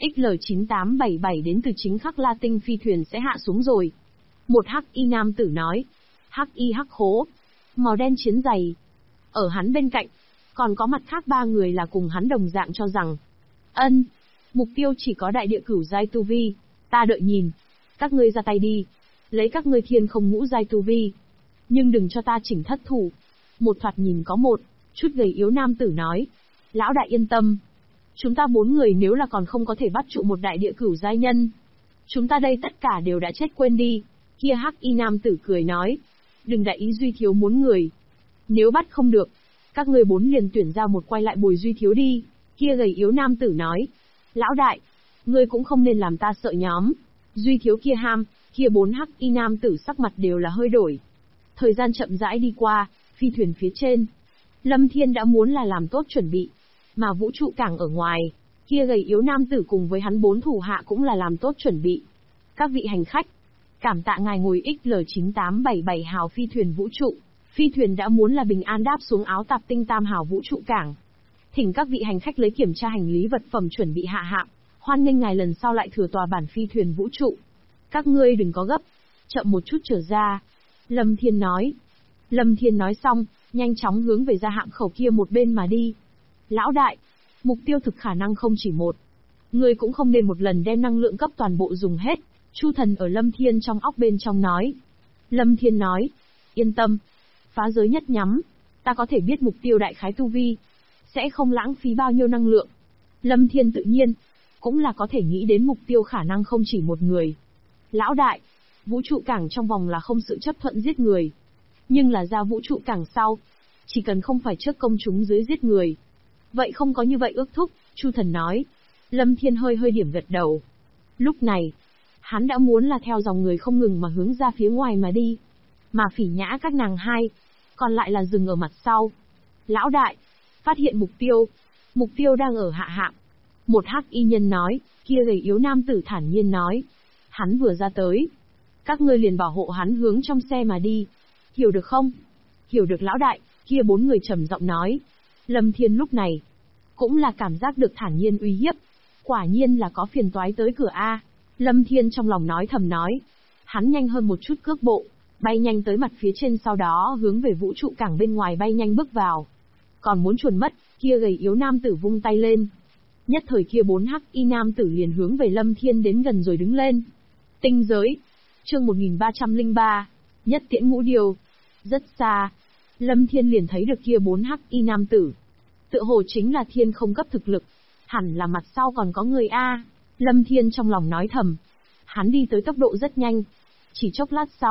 XL9877 đến từ chính khắc La Tinh phi thuyền sẽ hạ xuống rồi. Một hắc y nam tử nói. Hắc y hắc hố, màu đen chiến giày. Ở hắn bên cạnh, còn có mặt khác 3 người là cùng hắn đồng dạng cho rằng. Mục tiêu chỉ có đại địa cửu giai tu vi, ta đợi nhìn. Các ngươi ra tay đi, lấy các ngươi thiên không ngũ giai tu vi. Nhưng đừng cho ta chỉnh thất thủ. Một thoạt nhìn có một chút gầy yếu nam tử nói. Lão đại yên tâm. Chúng ta 4 người nếu là còn không có thể bắt trụ một đại địa cửu giai nhân, chúng ta đây tất cả đều đã chết quên đi. Kia hắc y nam tử cười nói. Đừng đại ý Duy Thiếu muốn người. Nếu bắt không được, các ngươi 4 liền tuyển ra một quay lại bồi Duy Thiếu đi. Kia gầy yếu nam tử nói. Lão đại, ngươi cũng không nên làm ta sợ nhóm. Duy Thiếu kia ham, kia 4 hắc y nam tử sắc mặt đều là hơi đổi. Thời gian chậm rãi đi qua, phi thuyền phía trên. Lâm Thiên đã muốn là làm tốt chuẩn bị. Mà vũ trụ cảng ở ngoài, kia gầy yếu nam tử cùng với hắn 4 thủ hạ cũng là làm tốt chuẩn bị. Các vị hành khách, cảm tạ ngài ngồi XL9877 hào phi thuyền vũ trụ. Phi thuyền đã muốn là bình an đáp xuống áo tạp tinh tam hào vũ trụ cảng. Thỉnh các vị hành khách lấy kiểm tra hành lý vật phẩm chuẩn bị hạ hạm. Hoan nghênh ngài lần sau lại thừa tòa bản phi thuyền vũ trụ. Các ngươi đừng có gấp, chậm một chút trở ra. Lâm Thiên nói. Lâm Thiên nói xong, nhanh chóng hướng về ra hạm khẩu kia một bên mà đi. Lão đại, mục tiêu thực khả năng không chỉ một. Ngươi cũng không nên một lần đem năng lượng cấp toàn bộ dùng hết. Chu Thần ở Lâm Thiên trong óc bên trong nói. Lâm Thiên nói. Yên tâm. Phá giới nhất nhắm. Ta có thể biết mục tiêu đại khái tu vi. Sẽ không lãng phí bao nhiêu năng lượng. Lâm Thiên tự nhiên cũng là có thể nghĩ đến mục tiêu khả năng không chỉ một người. Lão đại, vũ trụ cảng trong vòng là không sự chấp thuận giết người. Nhưng là ra vũ trụ cảng sau, chỉ cần không phải trước công chúng dưới giết người. Vậy không có như vậy ước thúc, Chu Thần nói. Lâm Thiên hơi điểm gật đầu. Lúc này, hắn đã muốn là theo dòng người không ngừng mà hướng ra phía ngoài mà đi. Mà Phỉ Nhã các nàng hai, còn lại là dừng ở mặt sau. Lão đại, phát hiện mục tiêu đang ở hạ hạm. Một hắc y nhân nói, kia gầy yếu nam tử thản nhiên nói. Hắn vừa ra tới. Các ngươi liền bảo hộ hắn hướng trong xe mà đi. Hiểu được không? Hiểu được lão đại, kia 4 người trầm giọng nói. Lâm Thiên lúc này, cũng là cảm giác được thản nhiên uy hiếp. Quả nhiên là có phiền toái tới cửa A. Lâm Thiên trong lòng nói thầm nói. Hắn nhanh hơn một chút cước bộ, bay nhanh tới mặt phía trên sau đó hướng về vũ trụ cảng bên ngoài bay nhanh bước vào. Còn muốn chuồn mất, kia gầy yếu nam tử vung tay lên. Nhất thời kia 4 hắc y nam tử liền hướng về Lâm Thiên đến gần rồi đứng lên. Tinh giới. Chương 1303. Nhất tiễn ngũ điều. Rất xa, Lâm Thiên liền thấy được kia 4 hắc y nam tử. Tựa hồ chính là thiên không cấp thực lực. Hẳn là mặt sau còn có người A. Lâm Thiên trong lòng nói thầm. Hắn đi tới tốc độ rất nhanh. Chỉ chốc lát sau,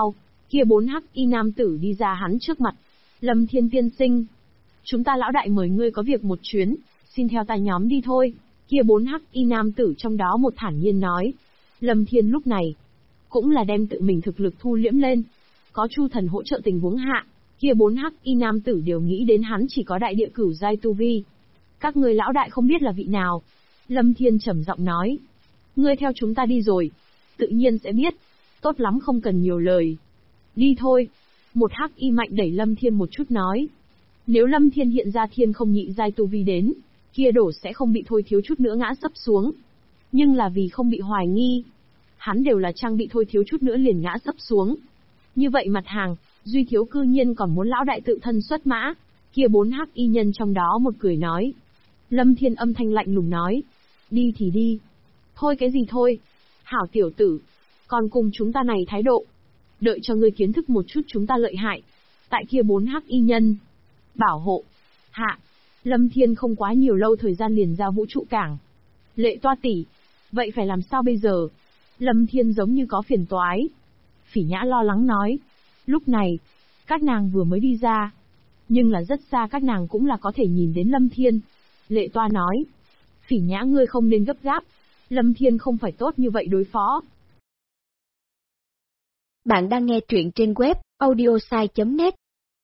Kia 4 hắc y nam tử đi ra hắn trước mặt. Lâm Thiên tiên sinh, chúng ta lão đại mời ngươi có việc một chuyến, xin theo ta nhóm đi thôi. Kia 4 hắc y nam tử trong đó một thản nhiên nói. Lâm Thiên lúc này, cũng là đem tự mình thực lực thu liễm lên. Có Chu Thần hỗ trợ tình huống hạ, kia 4 hắc y nam tử đều nghĩ đến hắn chỉ có đại địa cửu giai tu vi. Các người lão đại không biết là vị nào. Lâm Thiên trầm giọng nói. Ngươi theo chúng ta đi rồi, tự nhiên sẽ biết. Tốt lắm không cần nhiều lời. Đi thôi. Một hắc y mạnh đẩy Lâm Thiên một chút nói. Nếu Lâm Thiên hiện ra thiên không nhị giai tu vi đến, kia đổ sẽ không bị thôi thiếu chút nữa ngã sấp xuống. Nhưng là vì không bị hoài nghi, hắn đều là trang bị thôi thiếu chút nữa liền ngã sấp xuống. Như vậy mặt hàng, Duy Thiếu cư nhiên còn muốn lão đại tự thân xuất mã. Kia 4 hắc y nhân trong đó một cười nói. Lâm Thiên âm thanh lạnh lùng nói. Đi thì đi. Thôi cái gì thôi. Hảo tiểu tử. Còn cùng chúng ta này thái độ. Đợi cho ngươi kiến thức một chút chúng ta lợi hại. Tại kia 4 hắc y nhân. Bảo hộ. Hạ. Lâm Thiên không quá nhiều lâu thời gian liền ra vũ trụ cảng. Lệ toa tỷ. Vậy phải làm sao bây giờ? Lâm Thiên giống như có phiền toái. Phỉ Nhã lo lắng nói. Lúc này, các nàng vừa mới đi ra. Nhưng là rất xa các nàng cũng là có thể nhìn đến Lâm Thiên. Lệ toa nói. Phỉ Nhã ngươi không nên gấp gáp. Lâm Thiên không phải tốt như vậy đối phó. Bạn đang nghe truyện trên web audiosai.net.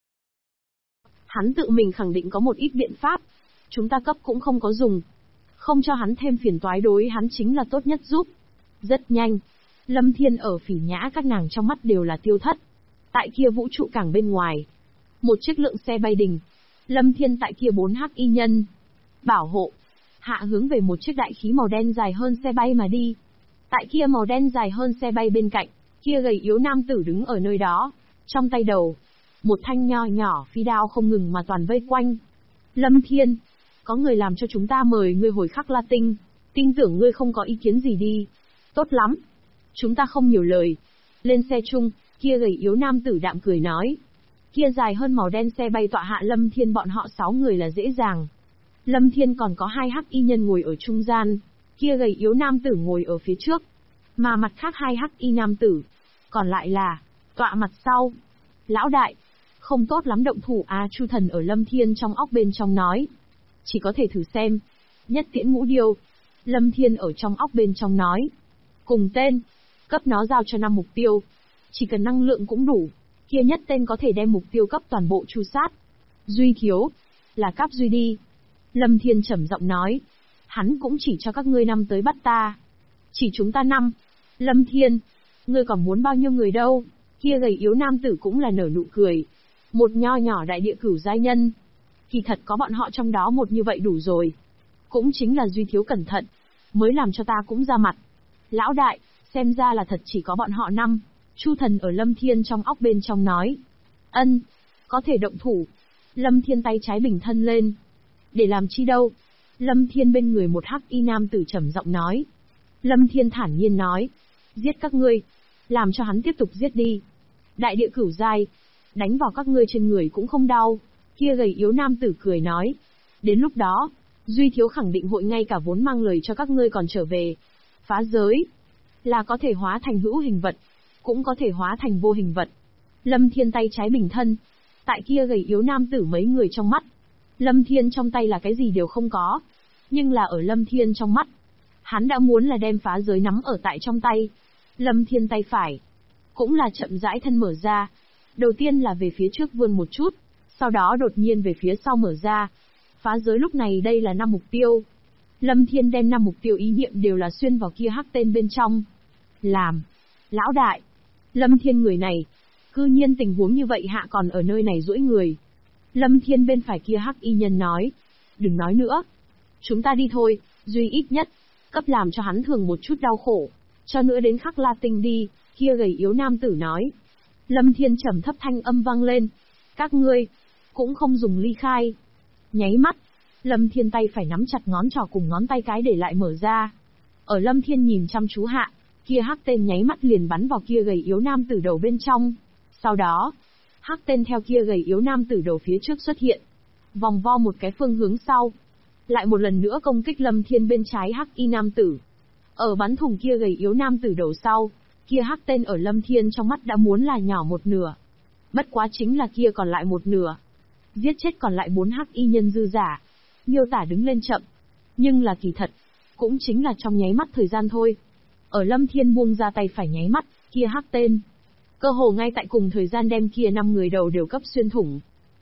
Hắn tự mình khẳng định có một ít biện pháp. Chúng ta cấp cũng không có dùng. Không cho hắn thêm phiền toái đối hắn chính là tốt nhất giúp. Rất nhanh. Lâm Thiên ở Phỉ Nhã các nàng trong mắt đều là tiêu thất. Tại kia vũ trụ cảng bên ngoài. Một chiếc lượng xe bay đình. Lâm Thiên tại kia 4 hắc y nhân. Bảo hộ. Hạ hướng về một chiếc đại khí màu đen dài hơn xe bay mà đi. Tại kia màu đen dài hơn xe bay bên cạnh. Kia gầy yếu nam tử đứng ở nơi đó. Trong tay đầu. Một thanh nho nhỏ phi đao không ngừng mà toàn vây quanh. Lâm Thiên. Có người làm cho chúng ta mời ngươi hồi Khắc La Tinh. Tin tưởng ngươi không có ý kiến gì đi. Tốt lắm. Chúng ta không nhiều lời. Lên xe chung, kia gầy yếu nam tử đạm cười nói. Kia dài hơn màu đen xe bay tọa hạ Lâm Thiên bọn họ 6 người là dễ dàng. Lâm Thiên còn có 2 hắc y nhân ngồi ở trung gian. Kia gầy yếu nam tử ngồi ở phía trước. Mà mặt khác 2 hắc y nam tử. Còn lại là, tọa mặt sau. Lão đại, không tốt lắm động thủ à, Chu Thần ở Lâm Thiên trong óc bên trong nói. Chỉ có thể thử xem. Nhất tiễn ngũ điêu. Lâm Thiên ở trong óc bên trong nói. Cùng tên. Cấp nó giao cho 5 mục tiêu. Chỉ cần năng lượng cũng đủ. Kia nhất tên có thể đem mục tiêu cấp toàn bộ tru sát. Duy Thiếu. Là Cáp Duy đi. Lâm Thiên trầm giọng nói. Hắn cũng chỉ cho các ngươi 5 tới bắt ta. Chỉ chúng ta 5. Lâm Thiên. Ngươi còn muốn bao nhiêu người đâu? Kia gầy yếu nam tử cũng là nở nụ cười. Một nho nhỏ đại địa cửu giai nhân. Thì thật có bọn họ trong đó một như vậy đủ rồi. Cũng chính là Duy Thiếu cẩn thận. Mới làm cho ta cũng ra mặt. Lão đại, xem ra là thật chỉ có bọn họ 5. Chu Thần ở Lâm Thiên trong óc bên trong nói. Ân, có thể động thủ. Lâm Thiên tay trái bình thân lên. Để làm chi đâu? Lâm Thiên bên người một hắc y nam tử trầm giọng nói. Lâm Thiên thản nhiên nói. Giết các ngươi. Làm cho hắn tiếp tục giết đi. Đại địa cửu giai. Đánh vào các ngươi trên người cũng không đau. Kia gầy yếu nam tử cười nói. Đến lúc đó, Duy Thiếu khẳng định hội ngay cả vốn mang lời cho các ngươi còn trở về. Phá giới. Là có thể hóa thành hữu hình vật. Cũng có thể hóa thành vô hình vật. Lâm Thiên tay trái bình thân. Tại kia gầy yếu nam tử mấy người trong mắt. Lâm Thiên trong tay là cái gì đều không có. Nhưng là ở Lâm Thiên trong mắt. Hắn đã muốn là đem phá giới nắm ở tại trong tay. Lâm Thiên tay phải. Cũng là chậm rãi thân mở ra. Đầu tiên là về phía trước vươn một chút. Sau đó đột nhiên về phía sau mở ra. Phá giới lúc này đây là 5 mục tiêu. Lâm Thiên đem 5 mục tiêu ý niệm đều là xuyên vào kia hắc tên bên trong. Làm. Lão đại. Lâm Thiên người này. Cư nhiên tình huống như vậy hạ còn ở nơi này duỗi người. Lâm Thiên bên phải kia hắc y nhân nói. Đừng nói nữa. Chúng ta đi thôi, duy ít nhất. Cấp làm cho hắn thường một chút đau khổ. Cho nữa đến Khắc La Tinh đi, kia gầy yếu nam tử nói. Lâm Thiên trầm thấp thanh âm vang lên. Các ngươi, cũng không dùng ly khai. Nháy mắt, Lâm Thiên tay phải nắm chặt ngón trỏ cùng ngón tay cái để lại mở ra. Ở Lâm Thiên nhìn chăm chú hạ, kia hắc tên nháy mắt liền bắn vào kia gầy yếu nam tử đầu bên trong. Sau đó, hắc tên theo kia gầy yếu nam tử đầu phía trước xuất hiện. Vòng vo một cái phương hướng sau. Lại một lần nữa công kích Lâm Thiên bên trái hắc y nam tử. Ở bắn thủng kia gầy yếu nam tử đầu sau. Kia hắc tên ở Lâm Thiên trong mắt đã muốn là nhỏ một nửa. Bất quá chính là kia còn lại một nửa. Giết chết còn lại 4 hắc y nhân dư giả. Miêu tả đứng lên chậm. Nhưng là kỳ thật. Cũng chính là trong nháy mắt thời gian thôi. Ở Lâm Thiên buông ra tay phải nháy mắt, kia hắc tên. Cơ hồ ngay tại cùng thời gian đem kia 5 người đầu đều cấp xuyên thủng.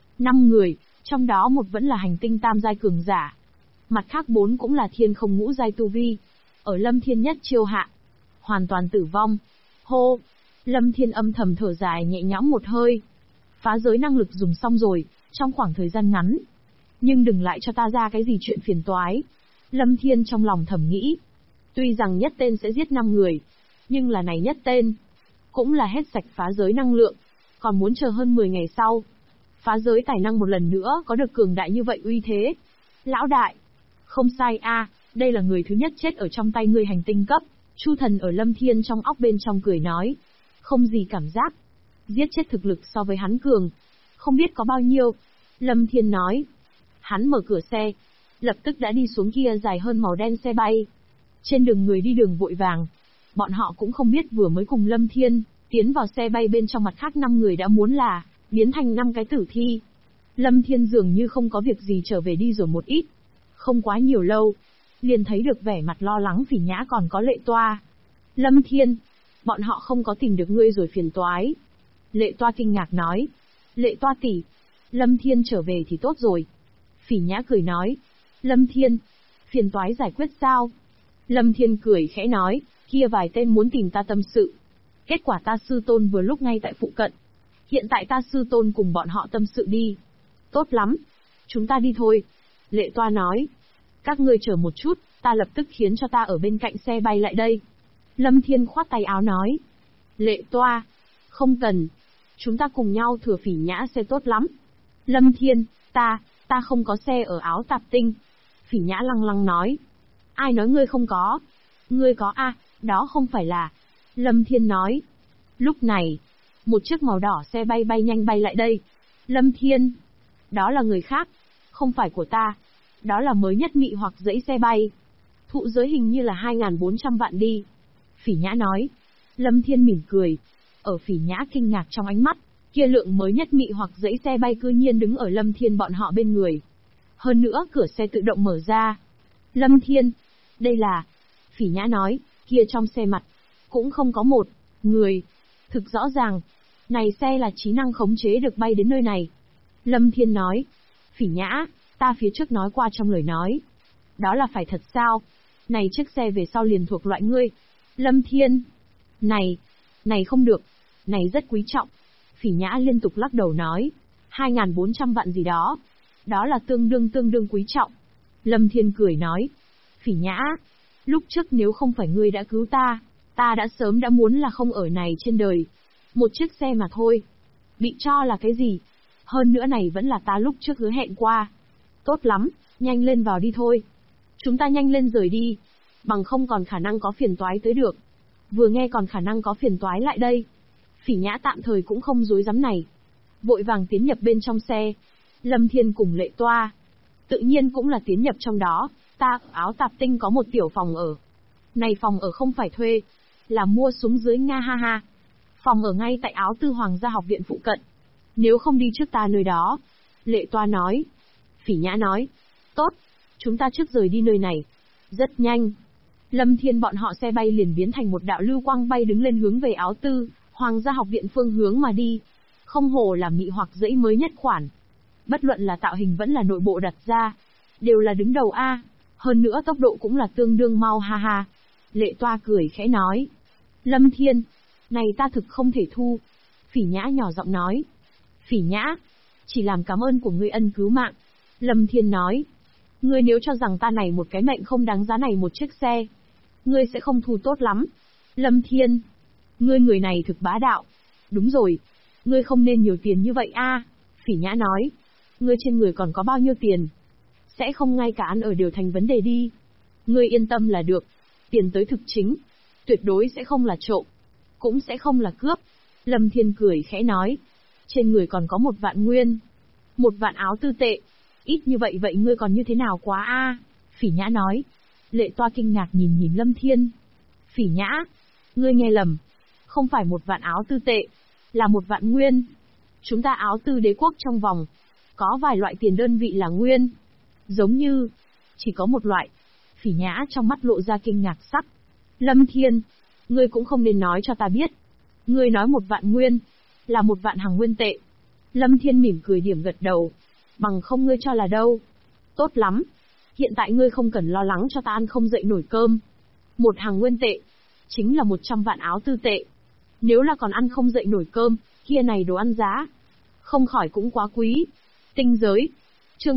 5 người, trong đó một vẫn là hành tinh tam giai cường giả. Mặt khác 4 cũng là thiên không ngũ giai tu vi. Ở Lâm Thiên nhất chiêu hạ. Hoàn toàn tử vong. Hô! Lâm Thiên âm thầm thở dài nhẹ nhõm một hơi. Phá giới năng lực dùng xong rồi, trong khoảng thời gian ngắn. Nhưng đừng lại cho ta ra cái gì chuyện phiền toái. Lâm Thiên trong lòng thầm nghĩ. Tuy rằng nhất tên sẽ giết 5 người, nhưng là này nhất tên. Cũng là hết sạch phá giới năng lượng. Còn muốn chờ hơn 10 ngày sau. Phá giới tài năng một lần nữa có được cường đại như vậy uy thế. Lão đại! Không sai a, đây là người thứ nhất chết ở trong tay ngươi hành tinh cấp. Chu Thần ở Lâm Thiên trong óc bên trong cười nói. Không gì cảm giác. Giết chết thực lực so với hắn cường. Không biết có bao nhiêu. Lâm Thiên nói. Hắn mở cửa xe. Lập tức đã đi xuống kia dài hơn màu đen xe bay. Trên đường người đi đường vội vàng. Bọn họ cũng không biết vừa mới cùng Lâm Thiên tiến vào xe bay bên trong mặt khác 5 người đã muốn là biến thành 5 cái tử thi. Lâm Thiên dường như không có việc gì trở về đi rồi một ít. Không quá nhiều lâu. Liền thấy được vẻ mặt lo lắng Phỉ Nhã còn có Lệ Toa. Lâm Thiên, bọn họ không có tìm được ngươi rồi phiền toái. Lệ Toa kinh ngạc nói. Lệ Toa tỷ, Lâm Thiên trở về thì tốt rồi. Phỉ Nhã cười nói. Lâm Thiên, phiền toái giải quyết sao? Lâm Thiên cười khẽ nói, kia vài tên muốn tìm ta tâm sự. Kết quả ta sư tôn vừa lúc ngay tại phụ cận. Hiện tại ta sư tôn cùng bọn họ tâm sự đi. Tốt lắm, chúng ta đi thôi. Lệ Toa nói. Các ngươi chờ một chút, ta lập tức khiến cho ta ở bên cạnh xe bay lại đây. Lâm Thiên khoát tay áo nói. Lệ Toa, không cần. Chúng ta cùng nhau thừa Phỉ Nhã xe tốt lắm. Lâm Thiên, ta không có xe ở Áo Tạp Tinh. Phỉ Nhã lăng lăng nói. Ai nói ngươi không có? Ngươi có a, đó không phải là. Lâm Thiên nói. Lúc này, một chiếc màu đỏ xe bay bay nhanh bay lại đây. Lâm Thiên, đó là người khác, không phải của ta. Đó là mới nhất mị hoặc dãy xe bay. Thụ giới hình như là 2.400 vạn đi. Phỉ Nhã nói. Lâm Thiên mỉm cười. Ở Phỉ Nhã kinh ngạc trong ánh mắt, kia lượng mới nhất mị hoặc dãy xe bay cư nhiên đứng ở Lâm Thiên bọn họ bên người. Hơn nữa cửa xe tự động mở ra. Lâm Thiên, đây là... Phỉ Nhã nói, kia trong xe mặt, cũng không có một người. Thực rõ ràng, này xe là trí năng khống chế được bay đến nơi này. Lâm Thiên nói, Phỉ Nhã, ta phía trước nói qua trong lời nói. Đó là phải thật sao? Này chiếc xe về sau liền thuộc loại ngươi. Lâm Thiên, này không được, này rất quý trọng. Phỉ Nhã liên tục lắc đầu nói, 2.400 vạn gì đó. Đó là tương đương quý trọng. Lâm Thiên cười nói, Phỉ Nhã, lúc trước nếu không phải ngươi đã cứu ta đã sớm đã muốn là không ở này trên đời. Một chiếc xe mà thôi. Bị cho là cái gì? Hơn nữa này vẫn là ta lúc trước hứa hẹn qua. Tốt lắm, nhanh lên vào đi thôi. Chúng ta nhanh lên rời đi. Bằng không còn khả năng có phiền toái tới được. Vừa nghe còn khả năng có phiền toái lại đây. Phỉ Nhã tạm thời cũng không dối dám này. Vội vàng tiến nhập bên trong xe. Lâm Thiên cùng Lệ Toa. Tự nhiên cũng là tiến nhập trong đó. Ta ở Áo Tạp Tinh có một tiểu phòng ở. Này phòng ở không phải thuê, là mua xuống dưới nga ha ha. Phòng ở ngay tại Áo Tư Hoàng gia học viện phụ cận. Nếu không đi trước ta nơi đó. Lệ Toa nói. Phỉ Nhã nói. Tốt, chúng ta trước rời đi nơi này. Rất nhanh. Lâm Thiên bọn họ xe bay liền biến thành một đạo lưu quang bay đứng lên hướng về Áo Tư Hoàng gia học viện phương hướng mà đi. Không hồ là mị hoặc dãy mới nhất khoản. Bất luận là tạo hình vẫn là nội bộ đặt ra, đều là đứng đầu A. Hơn nữa tốc độ cũng là tương đương mau ha ha. Lệ Toa cười khẽ nói. Lâm Thiên, này ta thực không thể thu. Phỉ Nhã nhỏ giọng nói. Phỉ Nhã, chỉ làm cảm ơn của ngươi ân cứu mạng. Lâm Thiên nói. Ngươi nếu cho rằng ta này một cái mệnh không đáng giá này một chiếc xe, ngươi sẽ không thu tốt lắm. Lâm Thiên, ngươi người này thực bá đạo. Đúng rồi, ngươi không nên nhiều tiền như vậy a. Phỉ Nhã nói. Ngươi trên người còn có bao nhiêu tiền? Sẽ không ngay cả ăn ở đều thành vấn đề đi. Ngươi yên tâm là được. Tiền tới thực chính. Tuyệt đối sẽ không là trộm. Cũng sẽ không là cướp. Lâm Thiên cười khẽ nói. Trên người còn có 1 vạn nguyên. 1 vạn áo tư tệ. Ít như vậy vậy ngươi còn như thế nào quá a? Phỉ Nhã nói. Lệ Toa kinh ngạc nhìn Lâm Thiên. Phỉ Nhã, ngươi nghe lầm. Không phải 1 vạn áo tư tệ, là 1 vạn nguyên. Chúng ta áo tư đế quốc trong vòng, có vài loại tiền đơn vị là nguyên. Giống như, chỉ có một loại. Phỉ Nhã trong mắt lộ ra kinh ngạc sắc. Lâm Thiên, ngươi cũng không nên nói cho ta biết. Ngươi nói 1 vạn nguyên, là 1 vạn hàng nguyên tệ. Lâm Thiên mỉm cười điểm gật đầu. Bằng không ngươi cho là đâu. Tốt lắm. Hiện tại ngươi không cần lo lắng cho ta ăn không dậy nổi cơm. 1 hàng nguyên tệ, chính là 100 vạn áo tư tệ. Nếu là còn ăn không dậy nổi cơm, kia này đồ ăn giá. Không khỏi cũng quá quý. Tinh giới. Chương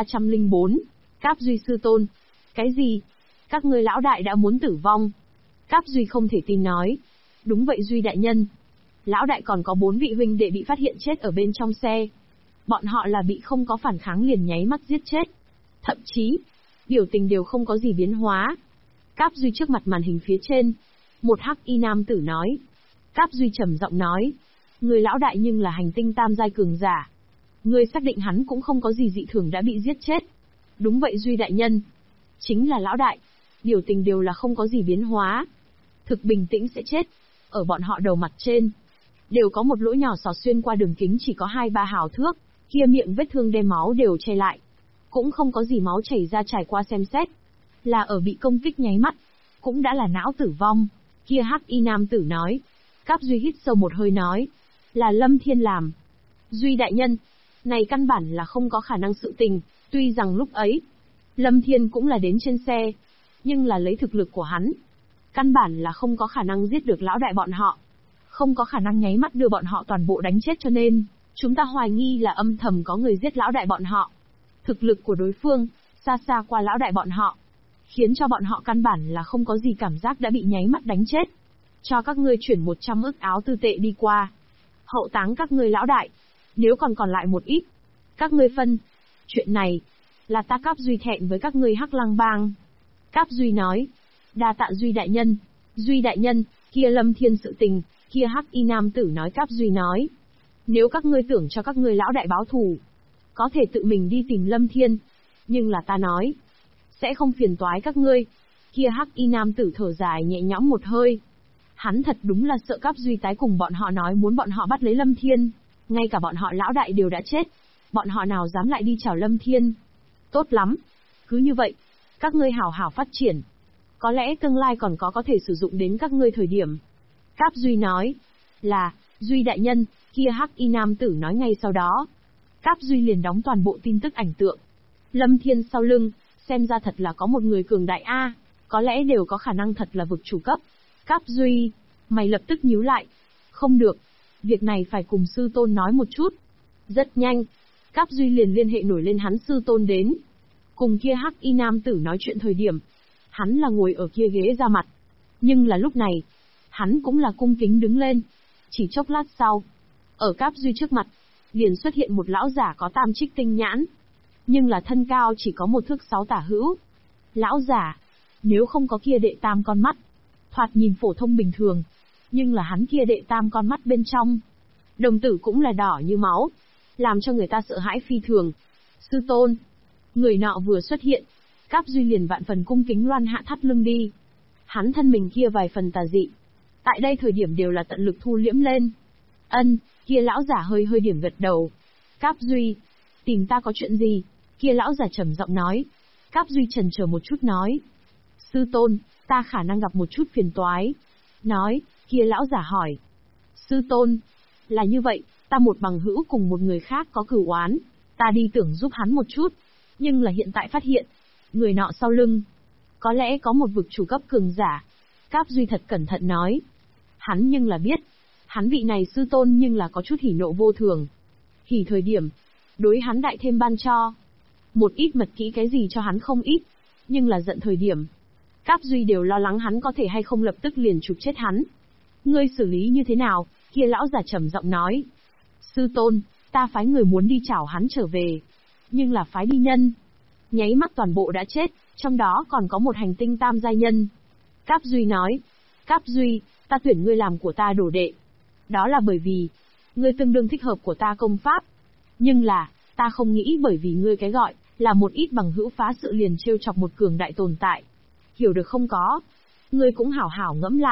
1304. Cáp Duy sư tôn. Cái gì? Các ngươi lão đại đã muốn tử vong. Cáp Duy không thể tin nói. Đúng vậy Duy đại nhân. Lão đại còn có 4 vị huynh đệ bị phát hiện chết ở bên trong xe. Bọn họ là bị không có phản kháng liền nháy mắt giết chết. Thậm chí, biểu tình đều không có gì biến hóa. Cáp Duy trước mặt màn hình phía trên. Một hắc y nam tử nói. Cáp Duy trầm giọng nói. Người lão đại nhưng là hành tinh tam giai cường giả. Người xác định hắn cũng không có gì dị thường đã bị giết chết. Đúng vậy Duy đại nhân. Chính là lão đại. Biểu tình đều là không có gì biến hóa. Thực bình tĩnh sẽ chết. Ở bọn họ đầu mặt trên, đều có một lỗ nhỏ xỏ xuyên qua đường kính chỉ có 2-3 hào thước. Kia miệng vết thương đem máu đều che lại. Cũng không có gì máu chảy ra trải qua xem xét. Là ở bị công kích nháy mắt. Cũng đã là não tử vong. Kia hắc y nam tử nói. Cáp Duy hít sâu một hơi nói. Là Lâm Thiên làm. Duy đại nhân. Này căn bản là không có khả năng sự tình. Tuy rằng lúc ấy, Lâm Thiên cũng là đến trên xe. Nhưng là lấy thực lực của hắn, căn bản là không có khả năng giết được lão đại bọn họ. Không có khả năng nháy mắt đưa bọn họ toàn bộ đánh chết cho nên, chúng ta hoài nghi là âm thầm có người giết lão đại bọn họ. Thực lực của đối phương, xa xa qua lão đại bọn họ. Khiến cho bọn họ căn bản là không có gì cảm giác đã bị nháy mắt đánh chết. Cho các ngươi chuyển 100 ức áo tư tệ đi qua. Hậu táng các ngươi lão đại. Nếu còn lại một ít, các ngươi phân. Chuyện này, là ta Cáp Duy thẹn với các ngươi Hắc Lăng Bang. Cáp Duy nói. Đa tạ Duy đại nhân. Duy đại nhân, kia Lâm Thiên sự tình, kia hắc y nam tử nói. Cáp Duy nói. Nếu các ngươi tưởng cho các ngươi lão đại báo thù, có thể tự mình đi tìm Lâm Thiên. Nhưng là ta nói, sẽ không phiền toái các ngươi. Kia hắc y nam tử thở dài nhẹ nhõm một hơi. Hắn thật đúng là sợ Cáp Duy tái cùng bọn họ nói muốn bọn họ bắt lấy Lâm Thiên. Ngay cả bọn họ lão đại đều đã chết. Bọn họ nào dám lại đi chào Lâm Thiên. Tốt lắm. Cứ như vậy, các ngươi hảo hảo phát triển. Có lẽ tương lai còn có thể sử dụng đến các ngươi thời điểm. Cáp Duy nói. Là, Duy đại nhân, kia hắc y nam tử nói ngay sau đó. Cáp Duy liền đóng toàn bộ tin tức ảnh tượng. Lâm Thiên sau lưng, xem ra thật là có một người cường đại A, có lẽ đều có khả năng thật là vực chủ cấp. Cáp Duy, mày lập tức nhíu lại. Không được, việc này phải cùng sư tôn nói một chút. Rất nhanh, Cáp Duy liền liên hệ nổi lên hắn sư tôn đến. Cùng kia hắc y nam tử nói chuyện thời điểm, hắn là ngồi ở kia ghế ra mặt. Nhưng là lúc này, hắn cũng là cung kính đứng lên. Chỉ chốc lát sau, ở Cáp Duy trước mặt, liền xuất hiện một lão giả có tam trích tinh nhãn. Nhưng là thân cao chỉ có 1 thước 6 tả hữu. Lão giả, nếu không có kia đệ tam con mắt, thoạt nhìn phổ thông bình thường. Nhưng là hắn kia đệ tam con mắt bên trong, đồng tử cũng là đỏ như máu, làm cho người ta sợ hãi phi thường. Sư tôn, người nọ vừa xuất hiện, Cáp Duy liền vạn phần cung kính loan hạ thắt lưng đi. Hắn thân mình kia vài phần tà dị, tại đây thời điểm đều là tận lực thu liễm lên. Ân, kia lão giả hơi điểm gật đầu. Cáp Duy, tìm ta có chuyện gì? Kia lão giả trầm giọng nói. Cáp Duy chần chờ một chút nói. Sư tôn, ta khả năng gặp một chút phiền toái. Nói, kia lão giả hỏi. Sư tôn, là như vậy, ta một bằng hữu cùng một người khác có cửu oán, ta đi tưởng giúp hắn một chút. Nhưng là hiện tại phát hiện, người nọ sau lưng, có lẽ có một vực chủ cấp cường giả. Cáp Duy thật cẩn thận nói. Hắn nhưng là biết, hắn vị này sư tôn nhưng là có chút hỉ nộ vô thường. Hỉ thời điểm, đối hắn đại thêm ban cho. Một ít mật kỹ cái gì cho hắn không ít. Nhưng là giận thời điểm, Cáp Duy đều lo lắng hắn có thể hay không lập tức liền chụp chết hắn. Ngươi xử lý như thế nào? Kia lão giả trầm giọng nói. Sư tôn, ta phái người muốn đi chảo hắn trở về. Nhưng là phái đi nhân, nháy mắt toàn bộ đã chết, trong đó còn có một hành tinh tam giai nhân. Cáp Duy nói. Cáp Duy, ta tuyển ngươi làm của ta đồ đệ. Đó là bởi vì, ngươi tương đương thích hợp của ta công pháp. Nhưng là, ta không nghĩ bởi vì ngươi cái gọi, là một ít bằng hữu phá sự liền trêu chọc một cường đại tồn tại. Hiểu được không có? Ngươi cũng hảo hảo ngẫm lại,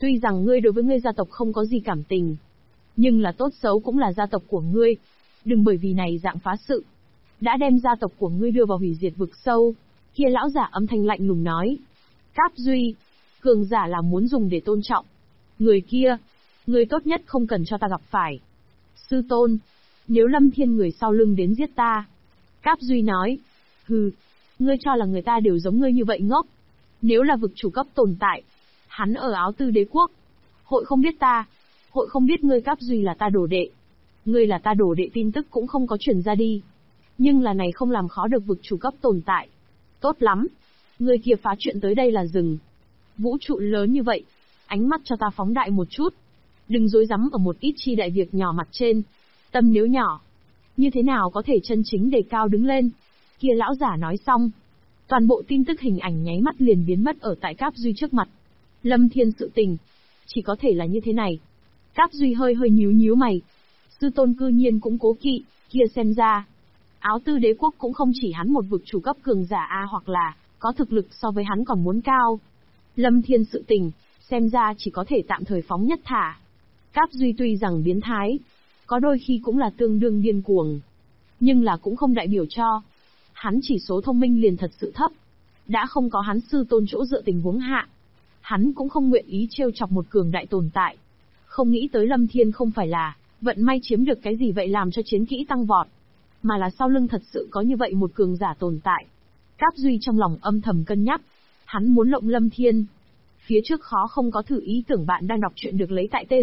Tuy rằng ngươi đối với ngươi gia tộc không có gì cảm tình, nhưng là tốt xấu cũng là gia tộc của ngươi. Đừng bởi vì này dạng phá sự, đã đem gia tộc của ngươi đưa vào hủy diệt vực sâu. Kia lão giả âm thanh lạnh lùng nói. Cáp Duy, cường giả là muốn dùng để tôn trọng. Người kia, ngươi tốt nhất không cần cho ta gặp phải. Sư tôn, nếu Lâm Thiên người sau lưng đến giết ta. Cáp Duy nói. Hừ, ngươi cho là người ta đều giống ngươi như vậy ngốc. Nếu là vực chủ cấp tồn tại, hắn ở Áo Tư Đế quốc, hội không biết ta, hội không biết ngươi Cáp Duy là ta đồ đệ. Ngươi là ta đồ đệ tin tức cũng không có truyền ra đi. Nhưng là này không làm khó được vực chủ cấp tồn tại. Tốt lắm, ngươi kia phá chuyện tới đây là dừng. Vũ trụ lớn như vậy, ánh mắt cho ta phóng đại một chút. Đừng dối rắm ở một ít chi đại việc nhỏ mặt trên. Tâm nếu nhỏ, như thế nào có thể chân chính đề cao đứng lên. Kia lão giả nói xong, toàn bộ tin tức hình ảnh nháy mắt liền biến mất ở tại Cáp Duy trước mặt. Lâm Thiên sự tình, chỉ có thể là như thế này. Cáp Duy hơi nhíu mày. Sư tôn cư nhiên cũng cố kỵ, kia xem ra. Áo Tư Đế quốc cũng không chỉ hắn một vực chủ cấp cường giả A hoặc là, có thực lực so với hắn còn muốn cao. Lâm Thiên sự tình, xem ra chỉ có thể tạm thời phóng nhất thả. Cáp Duy tuy rằng biến thái, có đôi khi cũng là tương đương điên cuồng. Nhưng là cũng không đại biểu cho. Hắn chỉ số thông minh liền thật sự thấp. Đã không có hắn sư tôn chỗ dựa tình huống hạ. Hắn cũng không nguyện ý trêu chọc một cường đại tồn tại. Không nghĩ tới Lâm Thiên không phải là, vận may chiếm được cái gì vậy làm cho chiến kỹ tăng vọt. Mà là sau lưng thật sự có như vậy một cường giả tồn tại. Cáp Duy trong lòng âm thầm cân nhắc. Hắn muốn lộng Lâm Thiên. Phía trước khó không có thử ý tưởng bạn đang đọc chuyện được lấy tại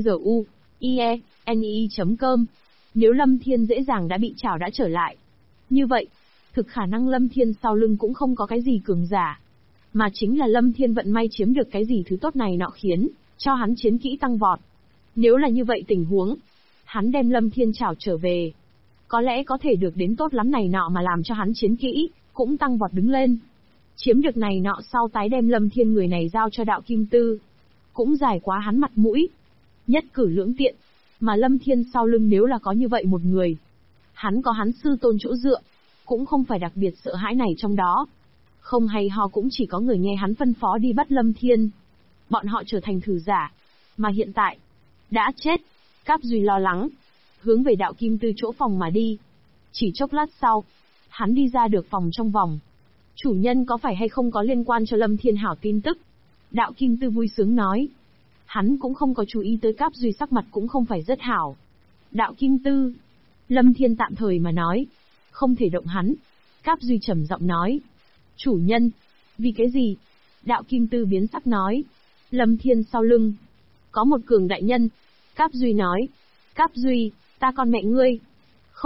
tzu.ie.nii.com. Nếu Lâm Thiên dễ dàng đã bị trảo đã trở lại. Như vậy, thực khả năng Lâm Thiên sau lưng cũng không có cái gì cường giả. Mà chính là Lâm Thiên vận may chiếm được cái gì thứ tốt này nọ khiến cho hắn chiến kỹ tăng vọt. Nếu là như vậy tình huống, hắn đem Lâm Thiên trảo trở về. Có lẽ có thể được đến tốt lắm này nọ mà làm cho hắn chiến kỹ cũng tăng vọt đứng lên. Chiếm được này nọ sau tái đem Lâm Thiên người này giao cho Đạo Kim Tư. Cũng giải quá hắn mặt mũi. Nhất cử lưỡng tiện. Mà Lâm Thiên sau lưng nếu là có như vậy một người. Hắn có hắn sư tôn chỗ dựa. Cũng không phải đặc biệt sợ hãi này trong đó. Không hay ho cũng chỉ có người nghe hắn phân phó đi bắt Lâm Thiên. Bọn họ trở thành thử giả. Mà hiện tại, đã chết. Cáp Duy lo lắng. Hướng về Đạo Kim Tư chỗ phòng mà đi. Chỉ chốc lát sau, hắn đi ra được phòng trong vòng. Chủ nhân có phải hay không có liên quan cho Lâm Thiên hảo tin tức? Đạo Kim Tư vui sướng nói. Hắn cũng không có chú ý tới Cáp Duy sắc mặt cũng không phải rất hảo. Đạo Kim Tư. Lâm Thiên tạm thời mà nói. Không thể động hắn. Cáp Duy trầm giọng nói. Chủ nhân. Vì cái gì? Đạo Kim Tư biến sắc nói. Lâm Thiên sau lưng. Có một cường đại nhân. Cáp Duy nói. Cáp Duy, ta con mẹ ngươi.